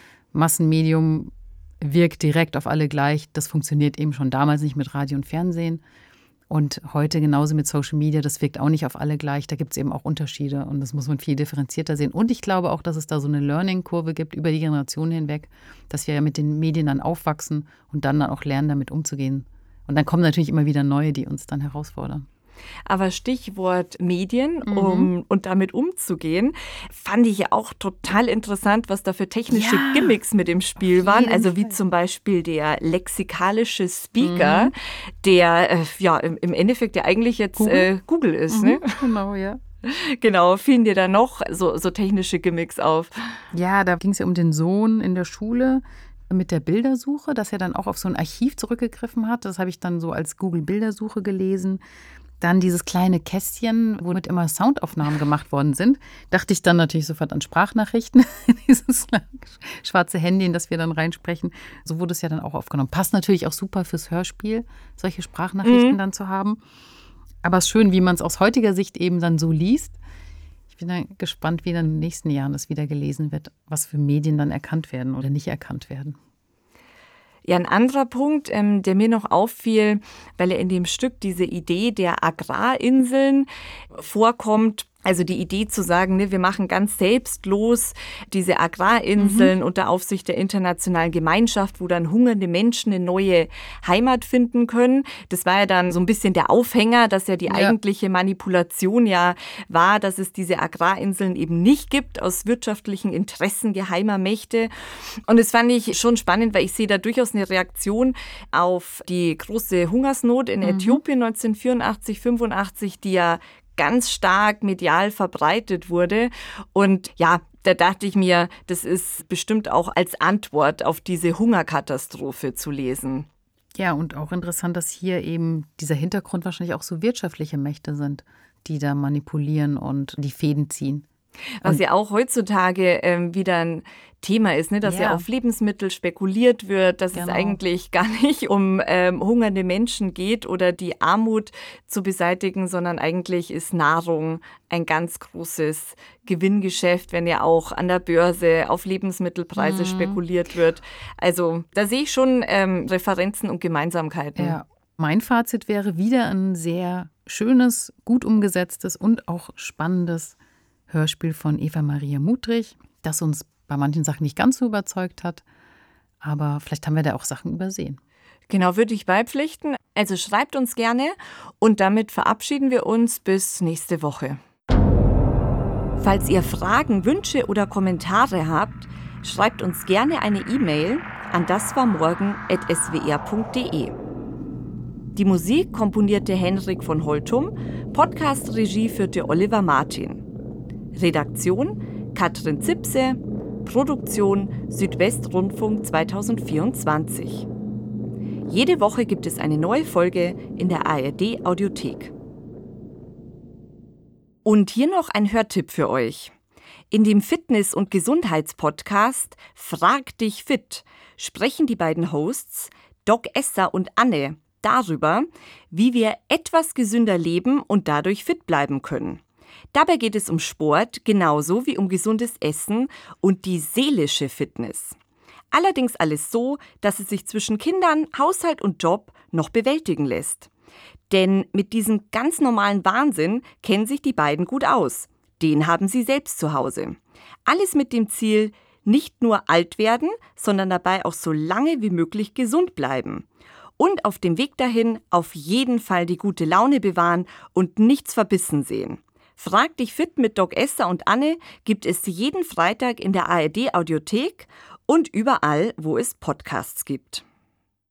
Massenmedium wirkt direkt auf alle gleich, das funktioniert eben schon damals nicht mit Radio und Fernsehen. Und heute genauso mit Social Media, das wirkt auch nicht auf alle gleich. Da gibt es eben auch Unterschiede und das muss man viel differenzierter sehen. Und ich glaube auch, dass es da so eine Learning-Kurve gibt über die Generationen hinweg, dass wir ja mit den Medien dann aufwachsen und dann, dann auch lernen, damit umzugehen. Und dann kommen natürlich immer wieder neue, die uns dann herausfordern.
Aber Stichwort Medien, um mhm. und damit umzugehen, fand ich ja auch total interessant, was da für technische ja, Gimmicks mit im Spiel waren. Also wie Fall. Zum Beispiel der lexikalische Speaker, mhm. der äh, ja im, im Endeffekt ja eigentlich jetzt Google, äh, Google ist. Mhm. Ne?
Genau, ja.
Genau, fielen dir da noch so, so technische Gimmicks auf?
Ja, da ging es ja um den Sohn in der Schule mit der Bildersuche, dass er dann auch auf so ein Archiv zurückgegriffen hat. Das habe ich dann so als Google-Bildersuche gelesen. Dann dieses kleine Kästchen, womit immer Soundaufnahmen gemacht worden sind. Dachte ich dann natürlich sofort an Sprachnachrichten. Dieses schwarze Handy, in das wir dann reinsprechen. So wurde es ja dann auch aufgenommen. Passt natürlich auch super fürs Hörspiel, solche Sprachnachrichten mhm. dann zu haben. Aber es ist schön, wie man es aus heutiger Sicht eben dann so liest. Ich bin dann gespannt, wie dann in den nächsten Jahren das wieder gelesen wird, was für Medien dann erkannt werden oder nicht erkannt werden.
Ja, ein anderer Punkt, ähm, der mir noch auffiel, weil er in dem Stück diese Idee der Agrarinseln vorkommt. Also die Idee zu sagen, ne, wir machen ganz selbstlos diese Agrarinseln mhm. unter Aufsicht der internationalen Gemeinschaft, wo dann hungernde Menschen eine neue Heimat finden können. Das war ja dann so ein bisschen der Aufhänger, dass ja die ja. eigentliche Manipulation ja war, dass es diese Agrarinseln eben nicht gibt aus wirtschaftlichen Interessen geheimer Mächte. Und das fand ich schon spannend, weil ich sehe da durchaus eine Reaktion auf die große Hungersnot in mhm. Äthiopien neunzehnhundertvierundachtzig, fünfundachtzig, die ja ganz stark medial verbreitet wurde. Und ja, da dachte ich mir, das ist bestimmt auch als Antwort auf diese Hungerkatastrophe zu lesen.
Ja, und auch interessant, dass hier eben dieser Hintergrund wahrscheinlich auch so wirtschaftliche Mächte sind, die da manipulieren und die Fäden ziehen.
Was
und
ja auch heutzutage ähm, wieder ein Thema ist, ne? dass ja. ja auf Lebensmittel spekuliert wird, dass genau. es eigentlich gar nicht um ähm, hungernde Menschen geht oder die Armut zu beseitigen, sondern eigentlich ist Nahrung ein ganz großes Gewinngeschäft, wenn ja auch an der Börse auf Lebensmittelpreise mhm. spekuliert wird. Also da sehe ich schon ähm, Referenzen und Gemeinsamkeiten.
Ja. Mein Fazit wäre wieder ein sehr schönes, gut umgesetztes und auch spannendes Hörspiel von Eva Maria Mudrich, das uns bei manchen Sachen nicht ganz so überzeugt hat. Aber vielleicht haben wir da auch Sachen übersehen.
Genau, würde ich beipflichten. Also schreibt uns gerne und damit verabschieden wir uns bis nächste Woche. Falls ihr Fragen, Wünsche oder Kommentare habt, schreibt uns gerne eine E-Mail an daswarmorgen at s w r punkt d e. Die Musik komponierte Henrik von Holtum, Podcast-Regie führte Oliver Martin. Redaktion Katrin Zipse, Produktion Südwestrundfunk zweitausendvierundzwanzig. Jede Woche gibt es eine neue Folge in der A R D-Audiothek. Und hier noch ein Hörtipp für euch. In dem Fitness- und Gesundheitspodcast Frag dich fit sprechen die beiden Hosts Doc Esser und Anne darüber, wie wir etwas gesünder leben und dadurch fit bleiben können. Dabei geht es um Sport genauso wie um gesundes Essen und die seelische Fitness. Allerdings alles so, dass es sich zwischen Kindern, Haushalt und Job noch bewältigen lässt. Denn mit diesem ganz normalen Wahnsinn kennen sich die beiden gut aus. Den haben sie selbst zu Hause. Alles mit dem Ziel, nicht nur alt werden, sondern dabei auch so lange wie möglich gesund bleiben. Und auf dem Weg dahin auf jeden Fall die gute Laune bewahren und nichts verbissen sehen. Frag dich fit mit Doc Esther und Anne gibt es jeden Freitag in der A R D Audiothek und überall, wo es Podcasts gibt.